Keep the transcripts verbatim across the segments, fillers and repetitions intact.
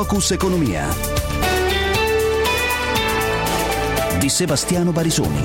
Focus Economia di Sebastiano Barisoni.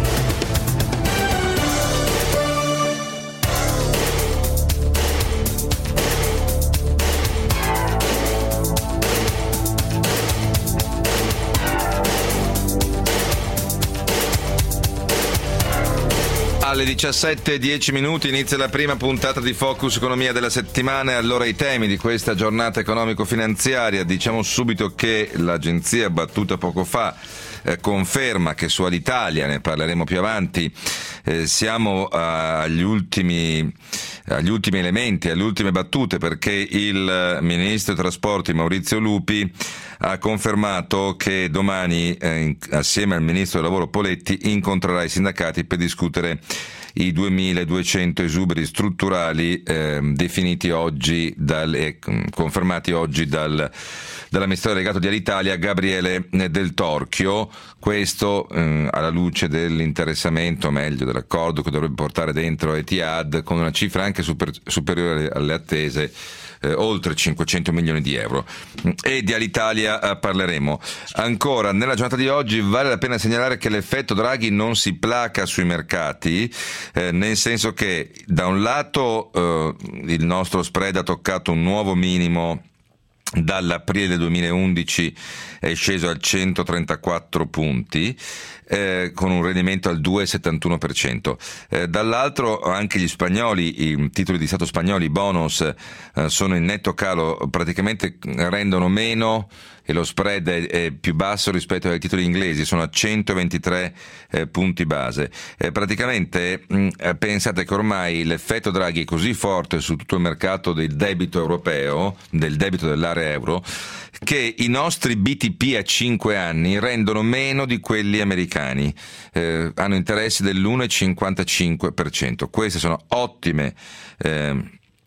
Alle diciassette e dieci minuti inizia la prima puntata di Focus Economia della settimana e allora i temi di questa giornata economico-finanziaria. Diciamo subito che l'agenzia battuta poco fa eh, conferma che su Alitalia, ne parleremo più avanti, eh, siamo uh, agli ultimi agli ultimi elementi, alle ultime battute, perché il ministro dei trasporti Maurizio Lupi ha confermato che domani, eh, assieme al ministro del lavoro Poletti, incontrerà i sindacati per discutere i duemiladuecento esuberi strutturali eh, definiti oggi, dal, eh, confermati oggi dal, dall'amministratore delegato di Alitalia Gabriele Del Torchio. Questo eh, alla luce dell'interessamento, meglio dell'accordo che dovrebbe portare dentro Etihad, con una cifra anche super, superiore alle attese, eh, oltre cinquecento milioni di euro. E di Alitalia eh, parleremo. Ancora, nella giornata di oggi vale la pena segnalare che l'effetto Draghi non si placa sui mercati, eh, nel senso che da un lato eh, il nostro spread ha toccato un nuovo minimo. Dall'aprile del duemilaundici è sceso a centotrentaquattro punti, eh, con un rendimento al due virgola settantuno per cento. Eh, dall'altro anche gli spagnoli, i titoli di Stato spagnoli, i bonus, eh, sono in netto calo, praticamente rendono meno e lo spread è, è più basso rispetto ai titoli inglesi, sono a centoventitré eh, punti base. Eh, praticamente mh, pensate che ormai l'effetto Draghi è così forte su tutto il mercato del debito europeo, del debito dell'area euro, che i nostri B T P a cinque anni rendono meno di quelli americani, eh, hanno interessi dell'uno virgola cinquantacinque per cento. Queste sono ottime eh,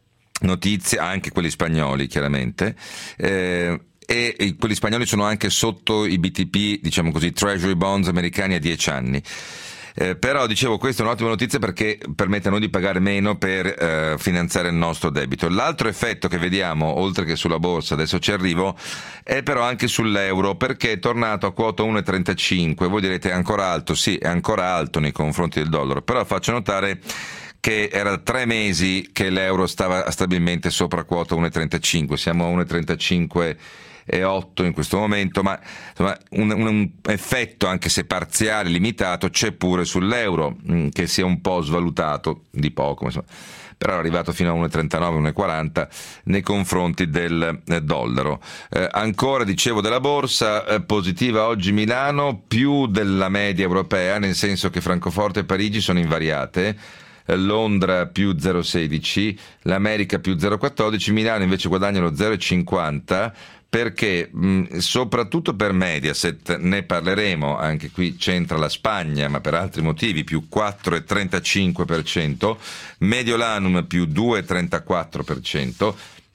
notizie, anche quelli spagnoli chiaramente, eh, e quelli spagnoli sono anche sotto i B T P, diciamo così, Treasury Bonds americani a dieci anni. Eh, però dicevo, questa è un'ottima notizia perché permette a noi di pagare meno per eh, finanziare il nostro debito. L'altro effetto che vediamo, oltre che sulla borsa, adesso ci arrivo, è però anche sull'euro, perché è tornato a quota uno virgola trentacinque. Voi direte è ancora alto? Sì, è ancora alto nei confronti del dollaro, però faccio notare che era tre mesi che l'euro stava stabilmente sopra quota uno virgola trentacinque, siamo a uno virgola trentacinque e otto in questo momento, ma insomma, un, un effetto, anche se parziale, limitato, c'è pure sull'euro, mh, che si è un po' svalutato di poco, insomma, però è arrivato fino a uno virgola trentanove, uno virgola quaranta nei confronti del eh, dollaro. Eh, ancora dicevo della borsa, eh, positiva oggi Milano, più della media europea, nel senso che Francoforte e Parigi sono invariate, Londra più zero virgola sedici, l'America più zero virgola quattordici, Milano invece guadagna lo zero virgola cinquanta, perché mh, soprattutto per Mediaset, ne parleremo, anche qui c'entra la Spagna, ma per altri motivi, più quattro virgola trentacinque per cento, Mediolanum più due virgola trentaquattro per cento,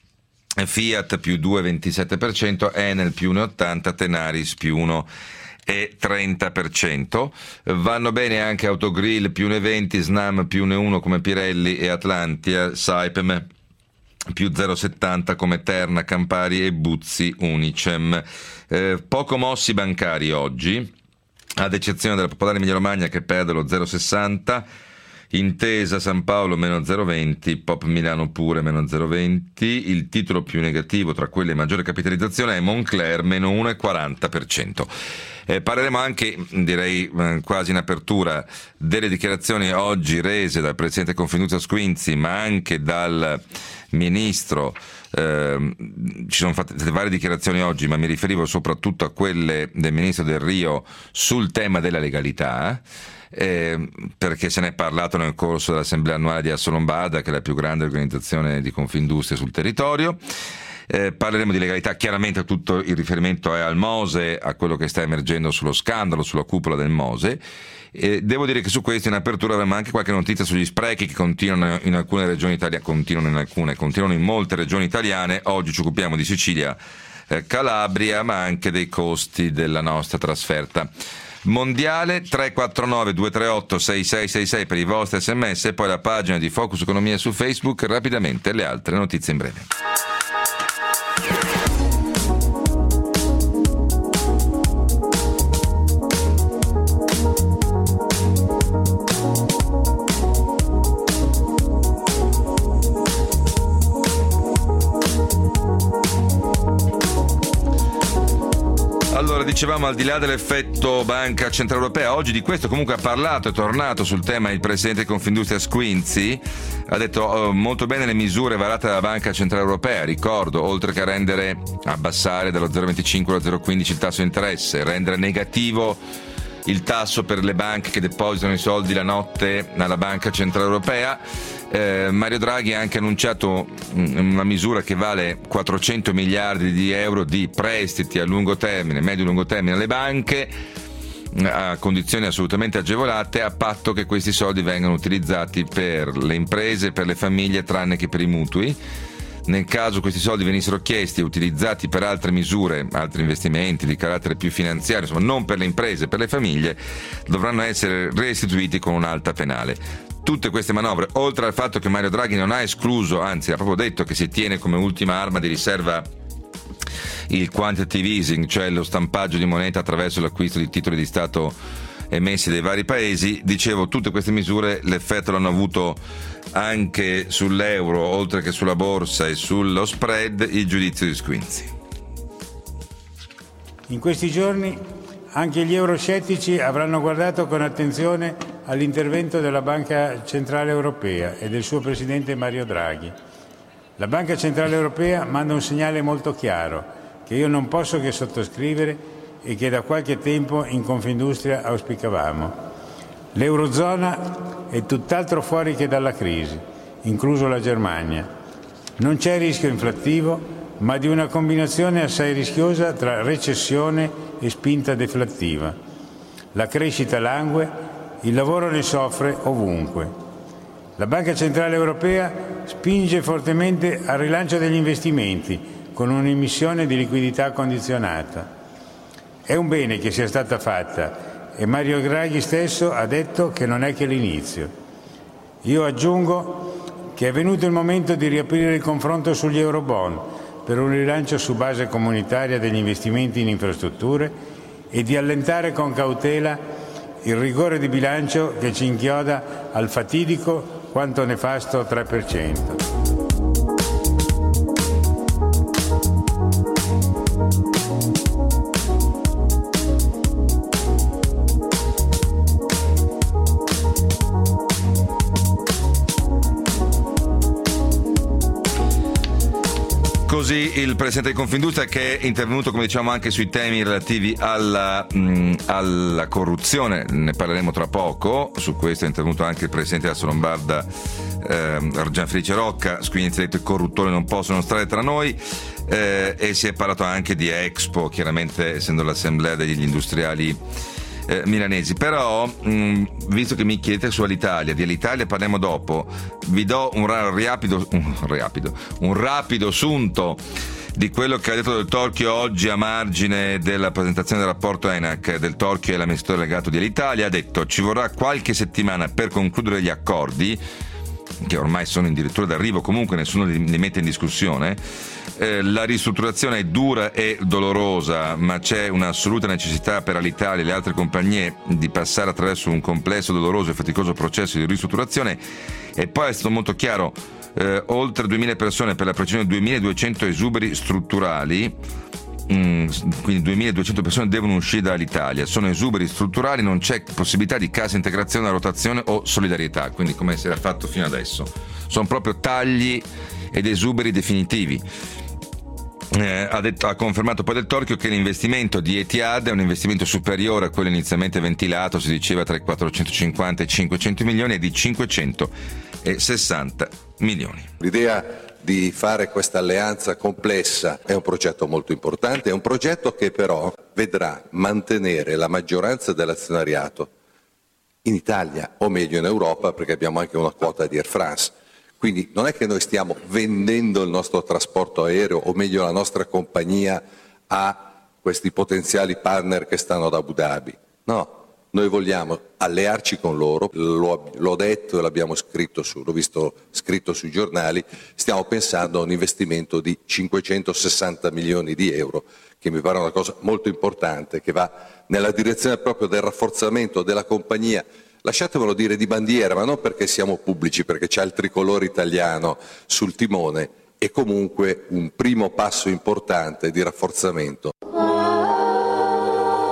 Fiat più due virgola ventisette per cento, Enel più uno virgola ottanta, Tenaris più uno e trenta per cento. Vanno bene anche Autogrill più uno virgola venti, Snam più uno virgola uno come Pirelli e Atlantia, Saipem più zero virgola settanta come Terna, Campari e Buzzi Unicem. Eh, poco mossi bancari oggi, ad eccezione della Popolare Emilia Romagna che perde lo zero virgola sessanta, Intesa San Paolo meno zero virgola venti, Pop Milano pure meno zero virgola venti, il titolo più negativo tra quelli a maggiore capitalizzazione è Moncler meno uno virgola quaranta per cento. Eh, parleremo anche, direi eh, quasi in apertura, delle dichiarazioni oggi rese dal Presidente Confindustria Squinzi, ma anche dal Ministro. Eh, ci sono fatte varie dichiarazioni oggi, ma mi riferivo soprattutto a quelle del Ministro Del Rio sul tema della legalità, eh, perché se ne è parlato nel corso dell'Assemblea annuale di Assolombarda, che è la più grande organizzazione di Confindustria sul territorio. Eh, parleremo di legalità, chiaramente tutto il riferimento è al Mose, a quello che sta emergendo sullo scandalo, sulla cupola del Mose. Eh, devo dire che su questo in apertura avremo anche qualche notizia sugli sprechi che continuano in alcune regioni italiane, continuano in alcune, continuano in molte regioni italiane. Oggi ci occupiamo di Sicilia, eh, Calabria, ma anche dei costi della nostra trasferta mondiale. Tre quattro nove due tre otto sei sei sei sei per i vostri sms e poi la pagina di Focus Economia su Facebook. Rapidamente le altre notizie in breve. dicevamo, al di là dell'effetto Banca Centrale Europea, oggi di questo comunque ha parlato, è tornato sul tema il presidente di Confindustria Squinzi, ha detto oh, molto bene le misure varate dalla Banca Centrale Europea, ricordo, oltre che a rendere, abbassare dallo zero virgola venticinque allo zero virgola quindici il tasso di interesse, rendere negativo il tasso per le banche che depositano i soldi la notte alla Banca Centrale Europea. Eh, Mario Draghi ha anche annunciato una misura che vale quattrocento miliardi di euro di prestiti a lungo termine, medio e lungo termine alle banche, a condizioni assolutamente agevolate, a patto che questi soldi vengano utilizzati per le imprese e per le famiglie, tranne che per i mutui. Nel caso questi soldi venissero chiesti e utilizzati per altre misure, altri investimenti di carattere più finanziario, insomma non per le imprese, per le famiglie, dovranno essere restituiti con un'alta penale. Tutte queste manovre, oltre al fatto che Mario Draghi non ha escluso, anzi ha proprio detto che si tiene come ultima arma di riserva il quantitative easing, cioè lo stampaggio di moneta attraverso l'acquisto di titoli di Stato emessi dai vari paesi, dicevo, tutte queste misure l'effetto l'hanno avuto anche sull'euro, oltre che sulla borsa e sullo spread, il giudizio di Squinzi. In questi giorni anche gli euroscettici avranno guardato con attenzione all'intervento della Banca Centrale Europea e del suo presidente Mario Draghi. La Banca Centrale Europea manda un segnale molto chiaro che io non posso che sottoscrivere e che da qualche tempo in Confindustria auspicavamo. L'Eurozona è tutt'altro fuori che dalla crisi, incluso la Germania. Non c'è rischio inflattivo, ma di una combinazione assai rischiosa tra recessione e spinta deflattiva. La crescita langue, il lavoro ne soffre ovunque. La Banca Centrale Europea spinge fortemente al rilancio degli investimenti con un'emissione di liquidità condizionata. È un bene che sia stata fatta e Mario Draghi stesso ha detto che non è che l'inizio. Io aggiungo che è venuto il momento di riaprire il confronto sugli Eurobond per un rilancio su base comunitaria degli investimenti in infrastrutture e di allentare con cautela il rigore di bilancio che ci inchioda al fatidico quanto nefasto tre per cento. Così il presidente di Confindustria, che è intervenuto, come diciamo, anche sui temi relativi alla, mh, alla corruzione, ne parleremo tra poco. Su questo è intervenuto anche il presidente della Lombarda, eh, Gianfelice Rocca. Squinzi ha detto: i corruttori non possono stare tra noi, eh, e si è parlato anche di Expo, chiaramente essendo l'assemblea degli industriali Eh, milanesi. Però mh, visto che mi chiedete su Alitalia, di Alitalia parliamo dopo, vi do un rapido un rapido un rapido sunto di quello che ha detto Del Torchio oggi a margine della presentazione del rapporto ENAC. Del Torchio è l'amministratore delegato di Alitalia, ha detto: ci vorrà qualche settimana per concludere gli accordi, che ormai sono addirittura d'arrivo, comunque nessuno li, li mette in discussione. Eh, la ristrutturazione è dura e dolorosa, ma c'è un'assoluta necessità per Alitalia e le altre compagnie di passare attraverso un complesso, doloroso e faticoso processo di ristrutturazione. E poi è stato molto chiaro: eh, oltre duemila persone, per la precisione duemiladuecento esuberi strutturali, mm, quindi duemiladuecento persone devono uscire dall'Italia, sono esuberi strutturali, non c'è possibilità di cassa integrazione, rotazione o solidarietà, quindi come si era fatto fino adesso, sono proprio tagli ed esuberi definitivi. Eh, ha, detto, ha confermato poi Del Torchio che l'investimento di Etihad è un investimento superiore a quello inizialmente ventilato, si diceva tra i quattrocentocinquanta e i cinquecento milioni, e di cinquecentosessanta milioni. L'idea di fare questa alleanza complessa è un progetto molto importante, è un progetto che però vedrà mantenere la maggioranza dell'azionariato in Italia, o meglio in Europa, perché abbiamo anche una quota di Air France. Quindi non è che noi stiamo vendendo il nostro trasporto aereo, o meglio la nostra compagnia, a questi potenziali partner che stanno ad Abu Dhabi. No, noi vogliamo allearci con loro, l'ho, l'ho detto e l'abbiamo scritto, su, l'ho visto scritto sui giornali, stiamo pensando a un investimento di cinquecentosessanta milioni di euro, che mi pare una cosa molto importante, che va nella direzione proprio del rafforzamento della compagnia. Lasciatemelo dire, di bandiera, ma non perché siamo pubblici, perché c'è il tricolore italiano sul timone, e comunque un primo passo importante di rafforzamento.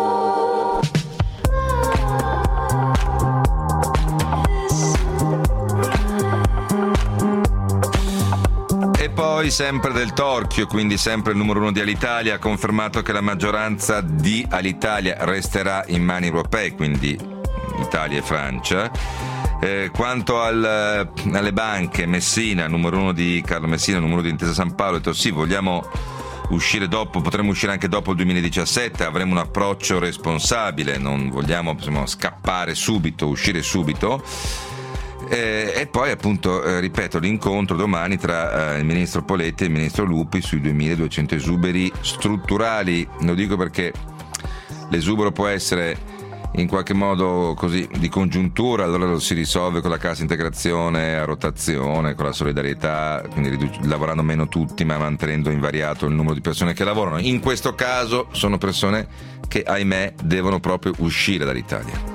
poi sempre del Torchio, quindi sempre il numero uno di Alitalia, ha confermato che la maggioranza di Alitalia resterà in mani europee, quindi Italia e Francia. Eh, quanto al, alle banche, Messina, numero uno di Carlo Messina, numero uno di Intesa San Paolo, ha detto sì, vogliamo uscire dopo, potremmo uscire anche dopo il duemiladiciassette, avremo un approccio responsabile, non vogliamo insomma, scappare subito, uscire subito. Eh, e poi appunto, eh, ripeto, l'incontro domani tra eh, il ministro Poletti e il ministro Lupi sui duemiladuecento esuberi strutturali. Lo dico perché l'esubero può essere in qualche modo così di congiuntura, allora lo si risolve con la cassa integrazione a rotazione, con la solidarietà, quindi riduc- lavorando meno tutti ma mantenendo invariato il numero di persone che lavorano. In questo caso sono persone che, ahimè, devono proprio uscire dall'Italia.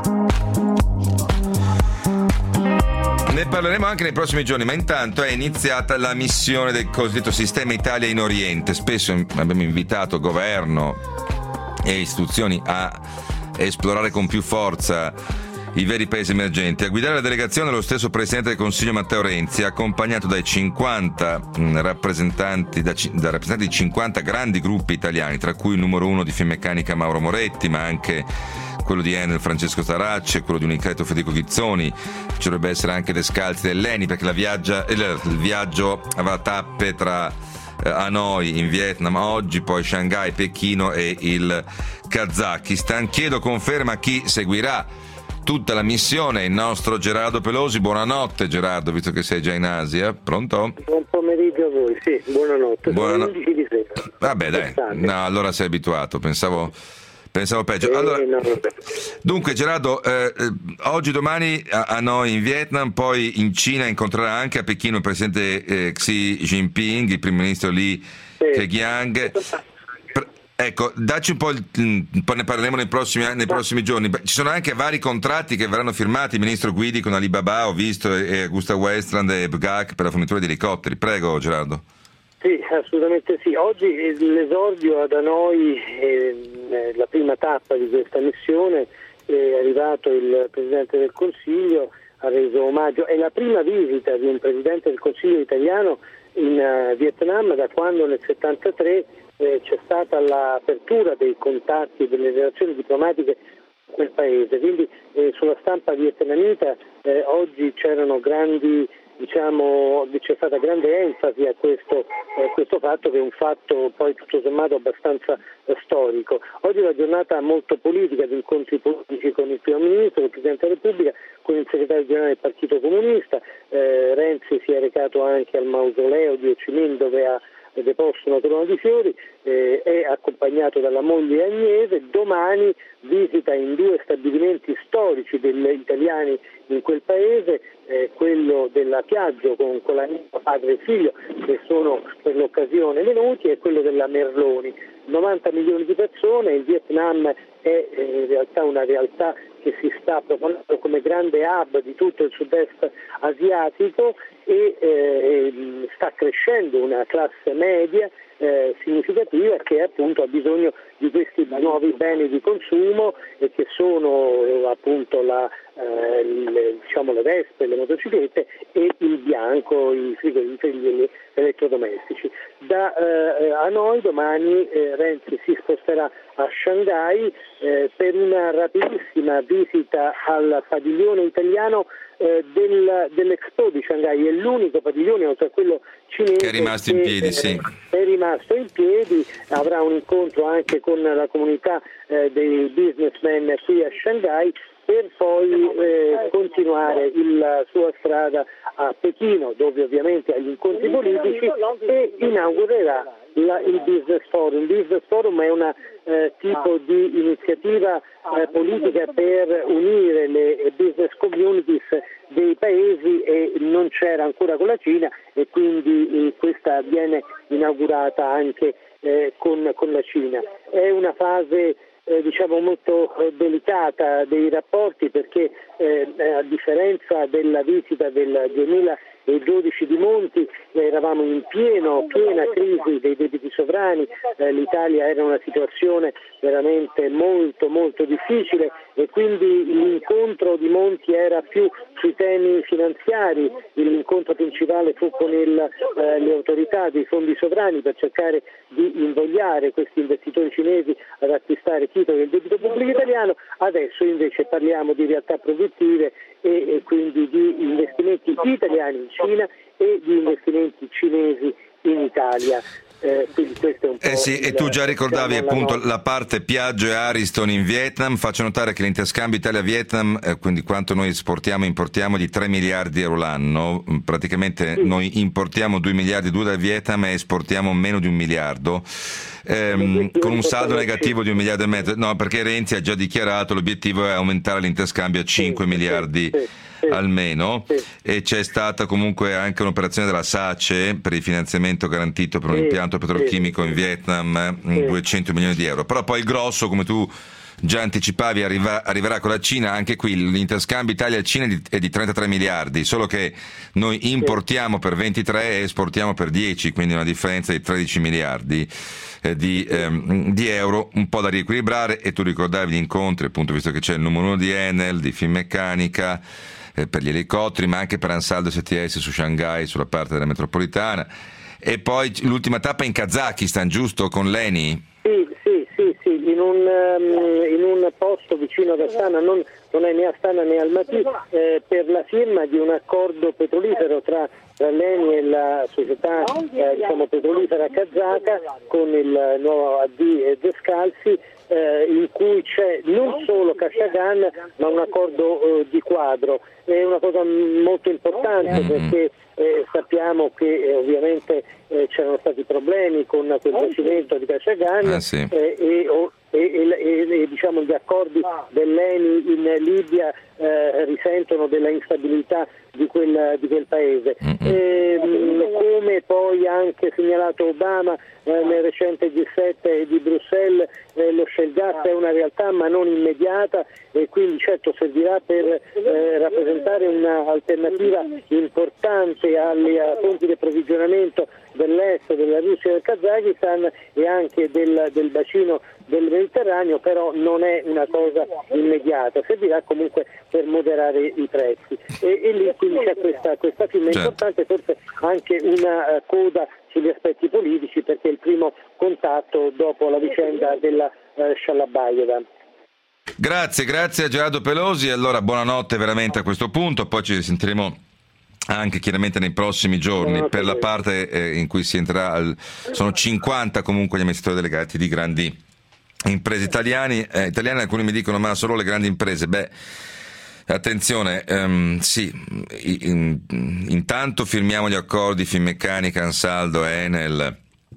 Ne parleremo anche nei prossimi giorni, ma intanto è iniziata la missione del cosiddetto Sistema Italia in Oriente. Spesso abbiamo invitato governo e istituzioni a esplorare con più forza i veri paesi emergenti. A guidare la delegazione lo stesso Presidente del Consiglio Matteo Renzi, accompagnato dai cinquanta mh, rappresentanti, da, da rappresentanti di cinquanta grandi gruppi italiani, tra cui il numero uno di Finmeccanica Mauro Moretti, ma anche quello di Enel Francesco Staracci, quello di Unicredito Federico Ghizzoni. Ci dovrebbe essere anche Descalzi dell'Eni, perché la viaggia, il, il viaggio aveva tappe tra eh, Hanoi in Vietnam oggi, poi Shanghai, Pechino e il Kazakistan. Chiedo conferma a chi seguirà tutta la missione, il nostro Gerardo Pelosi. Buonanotte Gerardo, visto che sei già in Asia. Pronto? Buon pomeriggio a voi, sì, buonanotte. Buonanotte. Sono undici di sera. Vabbè dai, no, allora sei abituato, pensavo... Pensavo peggio. Allora, eh, no. Dunque Gerardo, eh, oggi domani a, a noi in Vietnam, poi in Cina incontrerà anche a Pechino il presidente eh, Xi Jinping, il primo ministro Li Keqiang. Ecco, dacci un po', il, un po' ne parleremo nei prossimi, nei prossimi giorni. Ci sono anche vari contratti che verranno firmati, il ministro Guidi con Alibaba, ho visto, e Augusta Westland e B G A C per la fornitura di elicotteri. Prego Gerardo. Sì, assolutamente sì. Oggi l'esordio ad Hanoi, eh, la prima tappa di questa missione, è arrivato il Presidente del Consiglio, ha reso omaggio, è la prima visita di un Presidente del Consiglio italiano in uh, Vietnam da quando nel settantatré eh, c'è stata l'apertura dei contatti e delle relazioni diplomatiche con quel paese. Quindi eh, sulla stampa vietnamita eh, oggi c'erano grandi Diciamo, c'è stata grande enfasi a questo, eh, questo fatto, che è un fatto poi tutto sommato abbastanza eh, storico. Oggi è una giornata molto politica, di incontri politici con il Primo Ministro, il Presidente della Repubblica, con il Segretario Generale del Partito Comunista. Eh, Renzi si è recato anche al mausoleo di Ho Chi Minh, dove ha deposto una corona di fiori, eh, è accompagnato dalla moglie Agnese. Domani visita in due stabilimenti storici degli italiani in quel paese, eh, quello della Piaggio con, con la padre e figlio che sono per l'occasione venuti, e quello della Merloni. novanta milioni di persone, il Vietnam è eh, in realtà una realtà che si sta proponendo come grande hub di tutto il sud-est asiatico, e eh, sta crescendo una classe media eh, significativa che appunto ha bisogno di questi nuovi beni di consumo, e che sono eh, appunto la, eh, le, diciamo le vespe, le motociclette e il bianco, i frigoriferi, gli elettrodomestici. Da eh, a noi domani eh, Renzi si sposterà a Shanghai eh, per una rapidissima visita al padiglione italiano eh, del, dell'Expo di Shanghai. È l'unico padiglione, oltre a quello cinese, che è rimasto in piedi, che, sì. È rimasto in piedi. Avrà un incontro anche con la comunità eh, dei businessmen qui a Shanghai, per poi eh, continuare il, la sua strada a Pechino, dove ovviamente ha gli incontri politici, e inaugurerà la, il Business Forum. Il Business Forum è un eh, tipo di iniziativa eh, politica per unire le business communities dei paesi, e non c'era ancora con la Cina, e quindi eh, questa viene inaugurata anche eh, con, con la Cina. È una fase Eh, diciamo molto eh, delicata dei rapporti, perché eh, a differenza della visita del duemiladiciassette e dodici di Monti, eh, eravamo in pieno, piena crisi dei debiti sovrani, eh, l'Italia era in una situazione veramente molto molto difficile e quindi l'incontro di Monti era più sui temi finanziari, l'incontro principale fu con il, eh, le autorità dei fondi sovrani per cercare di invogliare questi investitori cinesi ad acquistare titoli del debito pubblico italiano. Adesso invece parliamo di realtà produttive e, e quindi di investimenti italiani in Cina e di investimenti cinesi in Italia. Eh, quindi questo è un po' eh sì, il, e tu già ricordavi diciamo, appunto la, la parte Piaggio e Ariston in Vietnam. Faccio notare che l'interscambio Italia-Vietnam, eh, quindi quanto noi esportiamo e importiamo, di tre miliardi di euro l'anno. Praticamente sì. Noi importiamo due miliardi e due dal Vietnam e esportiamo meno di un miliardo, ehm, con un saldo negativo di un miliardo e mezzo. No, perché Renzi ha già dichiarato l'obiettivo è aumentare l'interscambio a cinque sì, miliardi sì, sì. Sì. almeno, sì. E c'è stata comunque anche un'operazione della SACE per il finanziamento garantito per un sì. impianto petrochimico sì. in Vietnam, sì. duecento milioni di euro. Però poi il grosso, come tu già anticipavi, arriva, arriverà con la Cina. Anche qui l'interscambio Italia-Cina è di, è di trentatré miliardi, solo che noi importiamo sì. per ventitré e esportiamo per dieci, quindi una differenza di tredici miliardi eh, di, ehm, di euro, un po' da riequilibrare. E tu ricordavi gli incontri, appunto, visto che c'è il numero uno di Enel, di Finmeccanica, per gli elicotteri, ma anche per Ansaldo S T S su Shanghai, sulla parte della metropolitana, e poi l'ultima tappa in Kazakistan, giusto, con l'Eni? Sì, sì, sì, sì, in un, um, in un posto vicino ad Astana, non, non è né Astana né Almaty, eh, per la firma di un accordo petrolifero tra, tra l'Eni e la società eh, diciamo, petrolifera kazaka, con il nuovo A D Descalzi, eh, in cui c'è non solo Kashagan ma un accordo eh, di quadro. È una cosa molto importante perché eh, sappiamo che eh, ovviamente eh, c'erano stati problemi con quel giacimento di Kashagan ah, sì. eh, e, o, e, e, e diciamo gli accordi dell'Eni in Libia eh, risentono della instabilità di quel, di quel paese. E, come poi anche segnalato Obama eh, nel recente G sette di Bruxelles, eh, lo shale gas è una realtà ma non immediata e quindi certo servirà per eh, rappresentare un'alternativa importante alle fonti di approvvigionamento dell'est, della Russia e del Kazakistan e anche del, del bacino del Mediterraneo, però non è una cosa immediata, servirà comunque per moderare i prezzi e, e lì quindi c'è questa, questa firma certo. importante, forse anche una uh, coda sugli aspetti politici, perché è il primo contatto dopo la vicenda della uh, Shalabayeva. Grazie, grazie a Gerardo Pelosi. Allora buonanotte veramente a questo punto, poi ci sentiremo anche chiaramente nei prossimi giorni per la parte eh, in cui si entrerà al, sono cinquanta comunque gli amministratori delegati di grandi imprese italiani, eh, italiane. Alcuni mi dicono ma solo le grandi imprese. Beh, attenzione, um, sì, in, intanto firmiamo gli accordi Finmeccanica, Ansaldo, Enel,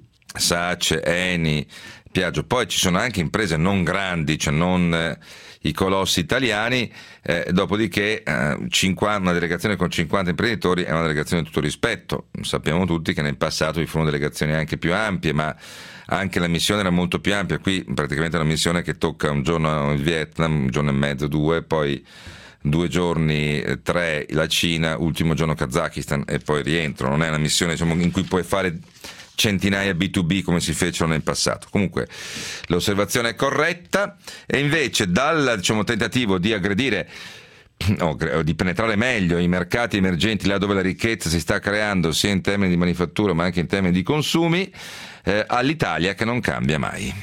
SACE, Eni, Piaggio. Poi ci sono anche imprese non grandi, cioè non eh, i colossi italiani, eh, dopodiché eh, cinquanta, una delegazione con cinquanta imprenditori è una delegazione di tutto rispetto. Sappiamo tutti che nel passato vi furono delegazioni anche più ampie, ma anche la missione era molto più ampia. Qui praticamente è una missione che tocca un giorno il Vietnam, un giorno e mezzo, due, poi due giorni, tre la Cina, ultimo giorno Kazakistan e poi rientro. Non è una missione, diciamo, in cui puoi fare centinaia B due B come si fecero nel passato. Comunque l'osservazione è corretta. E invece dal, diciamo, tentativo di aggredire o di penetrare meglio i mercati emergenti là dove la ricchezza si sta creando sia in termini di manifattura ma anche in termini di consumi, eh, all'Italia che non cambia mai.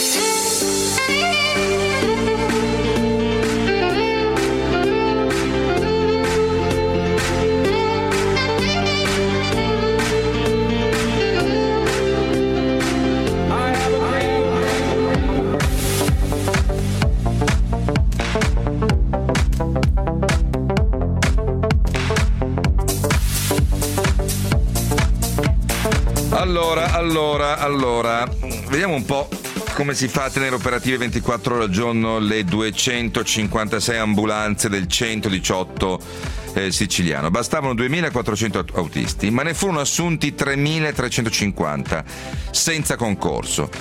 Allora, allora, allora, vediamo un po' come si fa a tenere operative ventiquattro ore al giorno le duecentocinquantasei ambulanze del centodiciotto eh, siciliano. Bastavano duemilaquattrocento autisti, ma ne furono assunti tremilatrecentocinquanta senza concorso.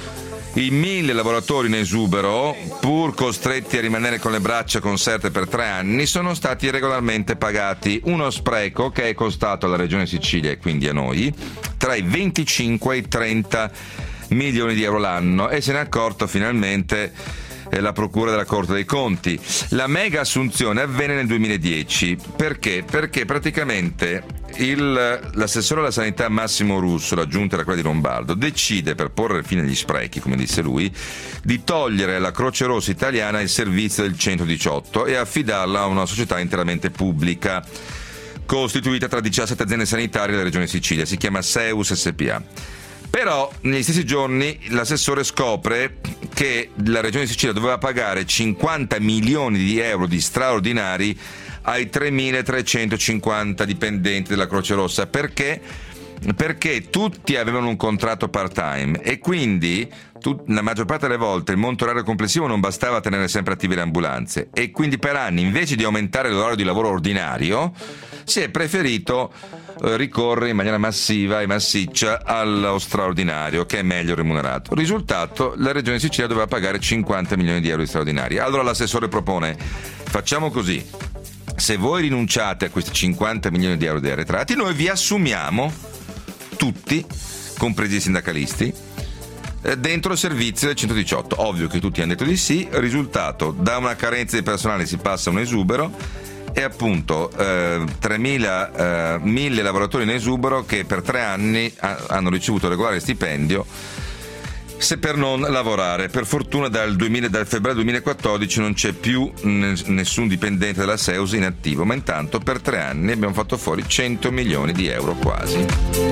I mille lavoratori in esubero, pur costretti a rimanere con le braccia conserte per tre anni, sono stati regolarmente pagati. Uno spreco che è costato alla Regione Sicilia e quindi a noi tra i venticinque e i trenta milioni di euro l'anno, e se ne è accorto finalmente la Procura della Corte dei Conti. La mega assunzione avvenne nel duemiladieci. Perché? Perché praticamente il, l'assessore alla sanità Massimo Russo, la giunta era quella di Lombardo, decide, per porre fine agli sprechi, come disse lui, di togliere alla Croce Rossa italiana il servizio del centodiciotto e affidarla a una società interamente pubblica costituita tra diciassette aziende sanitarie della Regione Sicilia. Si chiama Seus S P A. Però negli stessi giorni l'assessore scopre che la Regione Sicilia doveva pagare cinquanta milioni di euro di straordinari ai tremilatrecentocinquanta dipendenti della Croce Rossa. Perché? Perché tutti avevano un contratto part-time e quindi tut- la maggior parte delle volte il monte orario complessivo non bastava a tenere sempre attive le ambulanze, e quindi per anni, invece di aumentare l'orario di lavoro ordinario, si è preferito eh, ricorrere in maniera massiva e massiccia allo straordinario, che è meglio remunerato. Risultato: la Regione Sicilia doveva pagare cinquanta milioni di euro di straordinari. Allora l'assessore propone: facciamo così, se voi rinunciate a questi cinquanta milioni di euro di arretrati, noi vi assumiamo tutti, compresi i sindacalisti, dentro il servizio del centodiciotto. Ovvio che tutti hanno detto di sì. Risultato: da una carenza di personale si passa a un esubero, e appunto eh, tremila, eh, mille lavoratori in esubero che per tre anni ha, hanno ricevuto regolare stipendio, se per non lavorare. Per fortuna dal, duemila, dal febbraio duemilaquattordici non c'è più n- nessun dipendente della Seus in attivo, ma intanto per tre anni abbiamo fatto fuori cento milioni di euro quasi.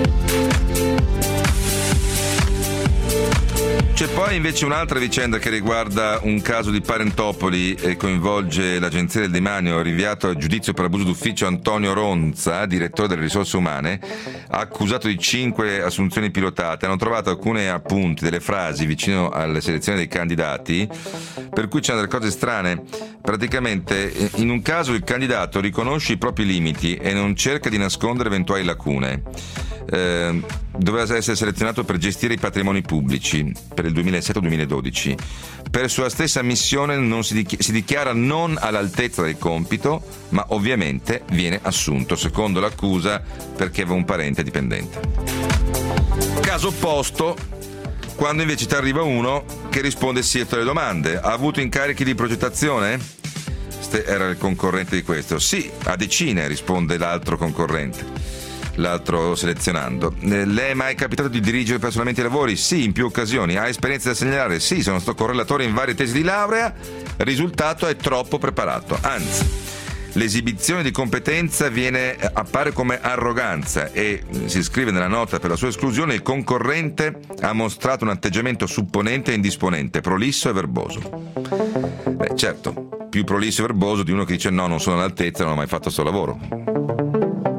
C'è poi invece un'altra vicenda che riguarda un caso di Parentopoli e coinvolge l'Agenzia del Demanio. Rinviato a giudizio per abuso d'ufficio Antonio Ronza, direttore delle risorse umane, accusato di cinque assunzioni pilotate. Hanno trovato alcuni appunti, delle frasi vicino alle selezioni dei candidati, per cui c'erano delle cose strane. Praticamente in un caso il candidato riconosce i propri limiti e non cerca di nascondere eventuali lacune. Eh, doveva essere selezionato per gestire i patrimoni pubblici per il duemilasette duemiladodici. Per sua stessa missione non si, dichi- si dichiara non all'altezza del compito, ma ovviamente viene assunto, secondo l'accusa, perché aveva un parente dipendente. Caso opposto, quando invece ti arriva uno che risponde sì a tutte le domande. Ha avuto incarichi di progettazione? Ste- era il concorrente di questo. Sì, a decine, risponde l'altro concorrente. L'altro selezionando. Le è mai capitato di dirigere personalmente i lavori? Sì, in più occasioni. Ha esperienza da segnalare? Sì, sono stato correlatore in varie tesi di laurea. Risultato: è troppo preparato. Anzi, l'esibizione di competenza viene, appare come arroganza, e si scrive nella nota per la sua esclusione: il concorrente ha mostrato un atteggiamento supponente e indisponente, prolisso e verboso. Beh, certo, più prolisso e verboso di uno che dice no, non sono all'altezza, non ho mai fatto sto lavoro.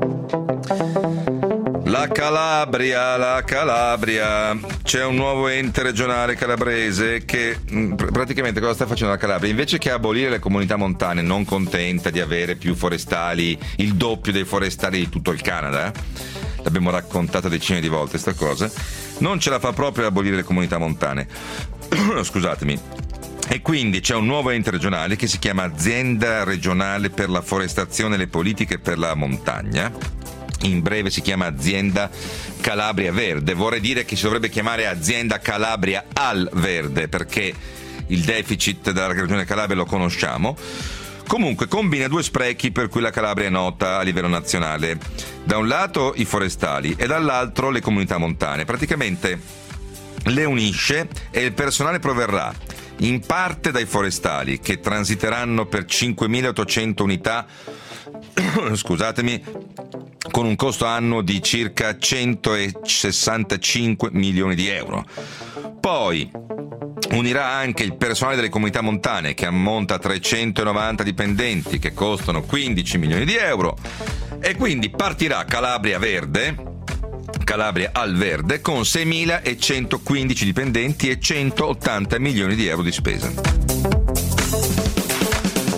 La Calabria, la Calabria, c'è un nuovo ente regionale calabrese che mh, praticamente cosa sta facendo la Calabria? Invece che abolire le comunità montane, non contenta di avere più forestali, il doppio dei forestali di tutto il Canada, eh? L'abbiamo raccontata decine di volte sta cosa, non ce la fa proprio ad abolire le comunità montane. Scusatemi. E quindi c'è un nuovo ente regionale che si chiama Azienda Regionale per la Forestazione e le Politiche per la Montagna. In breve si chiama Azienda Calabria Verde. Vorrei dire che si dovrebbe chiamare Azienda Calabria al Verde, perché il deficit della regione Calabria lo conosciamo. Comunque combina due sprechi per cui la Calabria è nota a livello nazionale: da un lato i forestali e dall'altro le comunità montane. Praticamente le unisce, e il personale proverrà in parte dai forestali, che transiteranno per cinquemilaottocento unità scusatemi, con un costo annuo di circa centosessantacinque milioni di euro. Poi unirà anche il personale delle comunità montane, che ammonta a trecentonovanta dipendenti, che costano quindici milioni di euro, e quindi partirà Calabria Verde, Calabria al Verde, con seimilacentoquindici dipendenti e centottanta milioni di euro di spesa.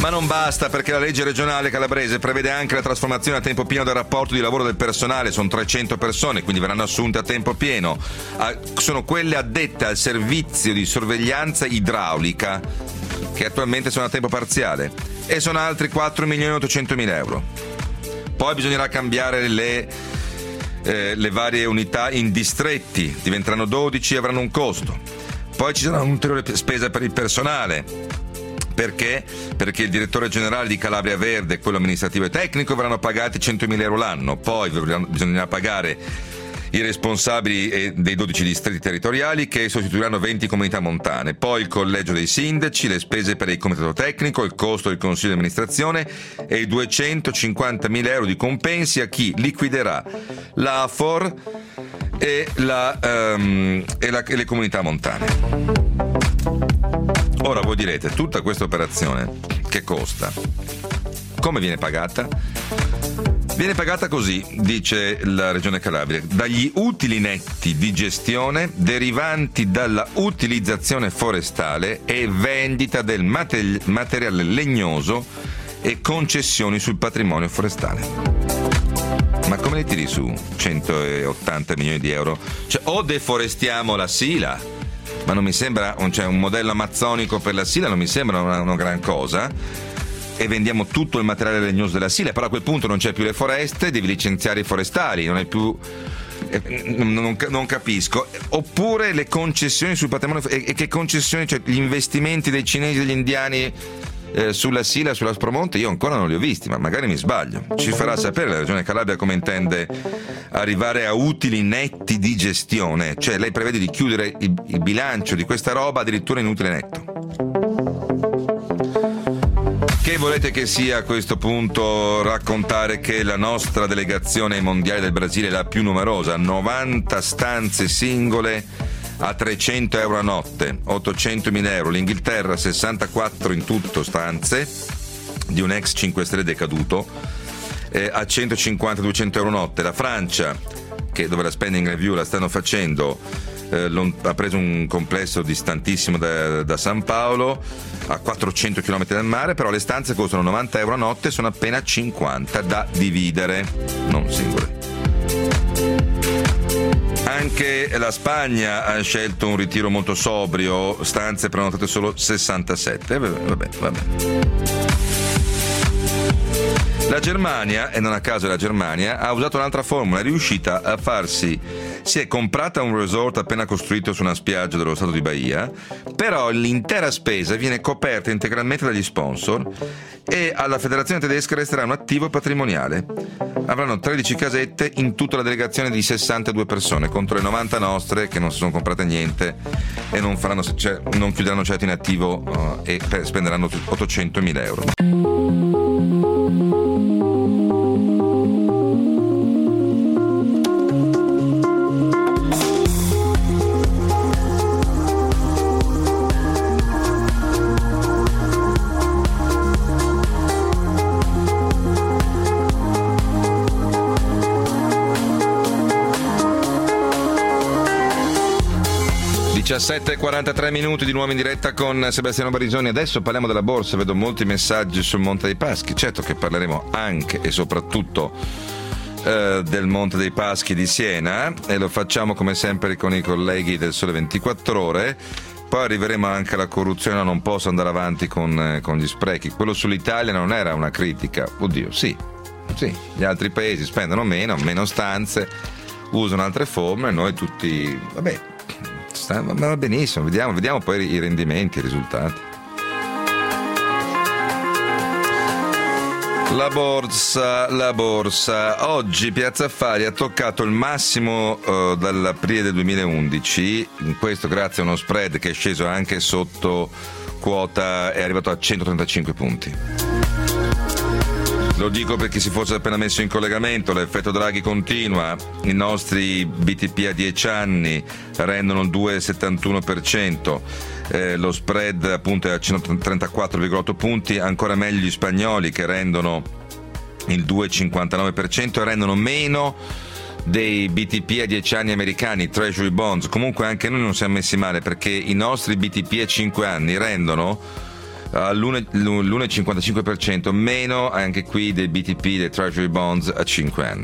Ma non basta, perché la legge regionale calabrese prevede anche la trasformazione a tempo pieno del rapporto di lavoro del personale. Sono trecento persone, quindi verranno assunte a tempo pieno. Sono quelle addette al servizio di sorveglianza idraulica, che attualmente sono a tempo parziale, e sono altri quattro milioni ottocentomila euro. Poi bisognerà cambiare le, eh, le varie unità in distretti, diventeranno dodici e avranno un costo. Poi ci sarà un'ulteriore spesa per il personale. Perché? Perché il direttore generale di Calabria Verde e quello amministrativo e tecnico verranno pagati centomila euro l'anno. Poi bisognerà pagare i responsabili dei dodici distretti territoriali, che sostituiranno venti comunità montane, poi il collegio dei sindaci, le spese per il comitato tecnico, il costo del consiglio di amministrazione e i duecentocinquantamila euro di compensi a chi liquiderà l'A F O R e, la, um, e, la, e le comunità montane. Ora voi direte, tutta questa operazione che costa? Come viene pagata? Viene pagata così, dice la Regione Calabria, dagli utili netti di gestione derivanti dalla utilizzazione forestale e vendita del mater- materiale legnoso e concessioni sul patrimonio forestale. Ma come li tiri su centottanta milioni di euro? Cioè, o deforestiamo la Sila, ma non mi sembra, cioè un modello amazzonico per la Sila non mi sembra una, una gran cosa, e vendiamo tutto il materiale legnoso della Sila, però a quel punto non c'è più le foreste, devi licenziare i forestali, non è più, eh, non, non capisco. Oppure le concessioni sul patrimonio, e, e che concessioni, cioè gli investimenti dei cinesi e degli indiani eh, sulla Sila, sulla Spromonte, io ancora non li ho visti, ma magari mi sbaglio. Ci farà sapere la Regione Calabria come intende arrivare a utili netti di gestione, cioè lei prevede di chiudere il, il bilancio di questa roba addirittura in utile netto. Che volete che sia a questo punto raccontare che la nostra delegazione ai mondiali del Brasile è la più numerosa, novanta stanze singole a trecento euro a notte, ottocentomila euro, l'Inghilterra sessantaquattro in tutto stanze di un ex cinque Stelle decaduto eh, a centocinquanta duecento euro notte, la Francia, che dove la spending review la stanno facendo, eh, ha preso un complesso distantissimo da, da San Paolo, a quattrocento chilometri dal mare, però le stanze costano novanta euro a notte e sono appena cinquanta da dividere, non singole. Anche la Spagna ha scelto un ritiro molto sobrio, stanze prenotate solo sessantasette. Vabbè, vabbè, vabbè. La Germania, e non a caso la Germania, ha usato un'altra formula, è riuscita a farsi, si è comprata un resort appena costruito su una spiaggia dello stato di Bahia, però l'intera spesa viene coperta integralmente dagli sponsor e alla federazione tedesca resterà un attivo patrimoniale. Avranno tredici casette in tutta la delegazione di sessantadue persone contro le novanta nostre che non si sono comprate niente e non, faranno, cioè, non chiuderanno certo in attivo uh, e spenderanno ottocentomila euro. diciassette e quarantatré minuti di nuovo in diretta con Sebastiano Barisoni. Adesso parliamo della borsa, vedo molti messaggi sul Monte dei Paschi. Certo che parleremo anche e soprattutto eh, del Monte dei Paschi di Siena, e lo facciamo come sempre con i colleghi del Sole ventiquattro Ore. Poi arriveremo anche alla corruzione, no, non posso andare avanti con, eh, con gli sprechi. Quello sull'Italia non era una critica, oddio sì, sì, gli altri paesi spendono meno, meno stanze, usano altre formule, noi tutti, vabbè, va benissimo, vediamo, vediamo poi i rendimenti, i risultati. La borsa, la borsa. Oggi Piazza Affari ha toccato il massimo uh, dall'aprile del duemilaundici, questo grazie a uno spread che è sceso anche sotto quota, è arrivato a centotrentacinque punti. Lo dico per chi si fosse appena messo in collegamento, l'effetto Draghi continua, i nostri B T P a dieci anni rendono il due virgola settantuno per cento, eh, lo spread appunto è a centotrentaquattro virgola otto punti, ancora meglio gli spagnoli che rendono il due virgola cinquantanove per cento e rendono meno dei B T P a dieci anni americani, Treasury Bonds. Comunque anche noi non siamo messi male, perché i nostri B T P a cinque anni rendono all'uno virgola cinquantacinque per cento, meno anche qui dei B T P, dei Treasury Bonds a cinque anni.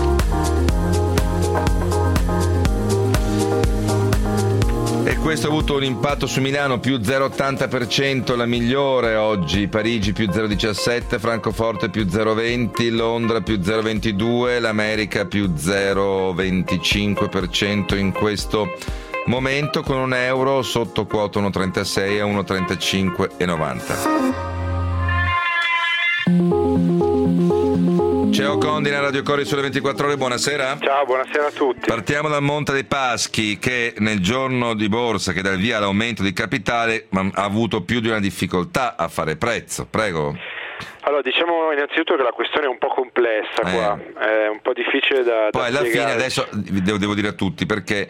E questo ha avuto un impatto su Milano, più zero virgola ottanta per cento, la migliore oggi, Parigi più zero virgola diciassette, Francoforte più zero virgola venti, Londra più zero virgola ventidue, l'America più zero virgola venticinque per cento in questo momento, con un euro sotto quota uno virgola trentasei a uno virgola trentacinque e novanta. Ciao Condina, Radio Cori sulle ventiquattro ore, buonasera. Ciao, buonasera a tutti. Partiamo dal Monte dei Paschi, che nel giorno di borsa che dà il via all'aumento di capitale ha avuto più di una difficoltà a fare prezzo. Prego. Allora, diciamo innanzitutto che la questione è un po' complessa eh. qua, è un po' difficile da, Poi da alla spiegare. fine adesso devo, devo dire a tutti perché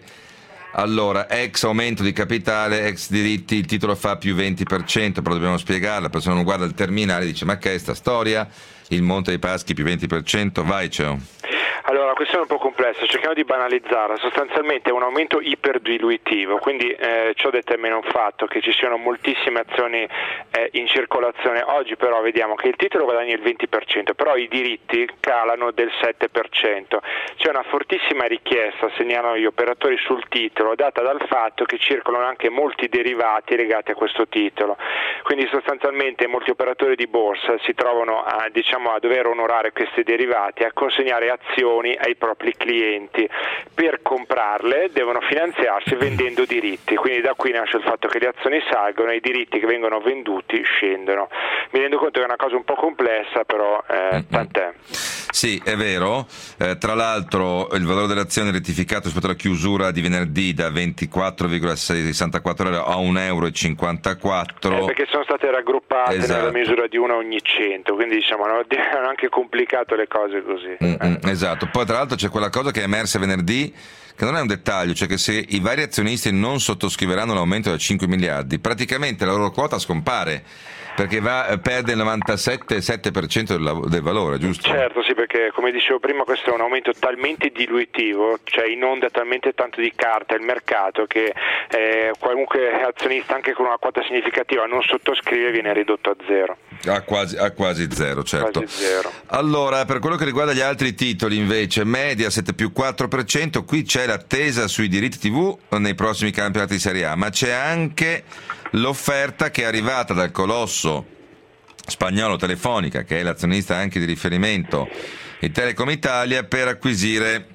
allora ex aumento di capitale, ex diritti, il titolo fa più venti per cento, però dobbiamo spiegarla, la persona non guarda il terminale e dice ma che è sta storia? Il Monte dei Paschi più venti per cento, vai Ceo. Allora, la questione è un po' complessa, cerchiamo di banalizzarla. Sostanzialmente è un aumento iperdilutivo, quindi eh, ciò determina un fatto che ci siano moltissime azioni eh, in circolazione. Oggi però vediamo che il titolo guadagna il venti per cento, però i diritti calano del sette per cento. C'è una fortissima richiesta, segnalano gli operatori sul titolo, data dal fatto che circolano anche molti derivati legati a questo titolo. Quindi sostanzialmente molti operatori di borsa si trovano a, diciamo, a dover onorare questi derivati, a consegnare azioni ai propri clienti. Per comprarle devono finanziarsi vendendo diritti, quindi da qui nasce il fatto che le azioni salgono e i diritti che vengono venduti scendono. Mi rendo conto che è una cosa un po' complessa, però eh, tant'è. Sì, è vero, eh, tra l'altro il valore delle azioni è rettificato rispetto alla chiusura di venerdì da ventiquattro virgola sessantaquattro euro a un euro e cinquantaquattro. Eh, perché sono state raggruppate esatto. nella misura di una ogni cento, quindi diciamo hanno anche complicato le cose così. Mm, eh. Esatto, poi tra l'altro c'è quella cosa che è emersa venerdì, che non è un dettaglio, cioè che se i vari azionisti non sottoscriveranno l'aumento da cinque miliardi, praticamente la loro quota scompare, perché va, perde il novantasette virgola sette per cento del, del valore, giusto? Certo, sì, perché come dicevo prima questo è un aumento talmente diluitivo, cioè inonda talmente tanto di carta il mercato che eh, qualunque azionista anche con una quota significativa non sottoscrive viene ridotto a zero. A quasi, a quasi zero, certo. Quasi zero. Allora, per quello che riguarda gli altri titoli invece, Mediaset più quattro per cento, qui c'è l'attesa sui diritti tivù nei prossimi campionati di Serie A, ma c'è anche l'offerta che è arrivata dal colosso spagnolo Telefonica, che è l'azionista anche di riferimento di Telecom Italia, per acquisire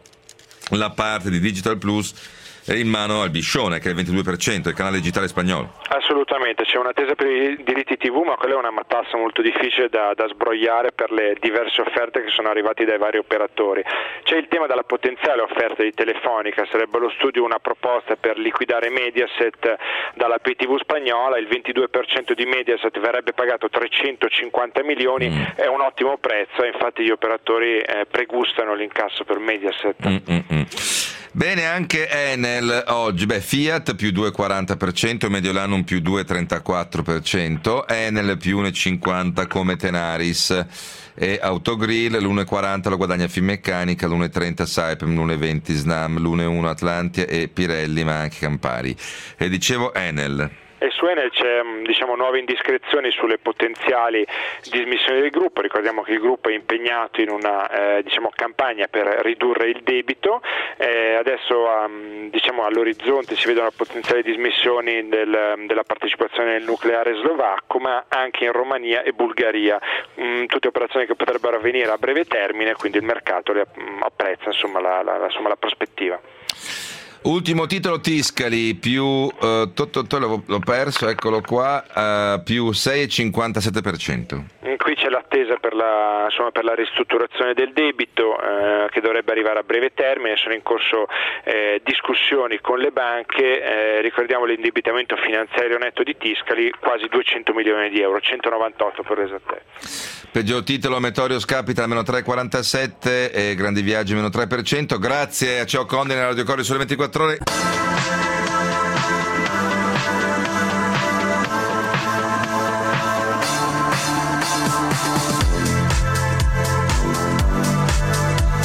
la parte di Digital Plus in mano al Biscione, che è il ventidue per cento, il canale digitale spagnolo. Assolutamente, c'è un'attesa per i diritti tivù, ma quella è una matassa molto difficile da, da sbrogliare per le diverse offerte che sono arrivate dai vari operatori. C'è il tema della potenziale offerta di Telefonica, sarebbe allo studio una proposta per liquidare Mediaset dalla Pay tivù spagnola, il ventidue per cento di Mediaset verrebbe pagato trecentocinquanta milioni, mm. è un ottimo prezzo, infatti gli operatori eh, pregustano l'incasso per Mediaset. Mm-mm. Bene, anche Enel oggi, beh, Fiat più due virgola quaranta per cento, Mediolanum più due virgola trentaquattro per cento, Enel più uno virgola cinquanta come Tenaris e Autogrill, l'uno virgola quaranta lo guadagna Finmeccanica, l'uno virgola trenta Saipem, l'uno virgola venti Snam, l'uno virgola uno Atlantia e Pirelli, ma anche Campari. E dicevo Enel. E su Enel c'è diciamo, nuove indiscrezioni sulle potenziali dismissioni del gruppo. Ricordiamo che il gruppo è impegnato in una eh, diciamo, campagna per ridurre il debito, eh, adesso um, diciamo, all'orizzonte si vedono potenziali dismissioni del, della partecipazione nel nucleare slovacco, ma anche in Romania e Bulgaria, mm, tutte operazioni che potrebbero avvenire a breve termine, quindi il mercato le apprezza insomma, la, la, insomma, la prospettiva. Ultimo titolo Tiscali, più uh, to, to, to, l'ho perso, eccolo qua, uh, più sei virgola cinquantasette per cento. Qui c'è l'attesa per la, insomma, per la ristrutturazione del debito eh, che dovrebbe arrivare a breve termine, sono in corso eh, discussioni con le banche, eh, ricordiamo l'indebitamento finanziario netto di Tiscali quasi duecento milioni di euro, centonovantotto per l'esattezza. Peggior titolo Metorios Capital meno tre virgola quarantasette e Grandi Viaggi meno tre per cento. Grazie a Ceo Condina, Radio Cori sulle ventiquattro ore.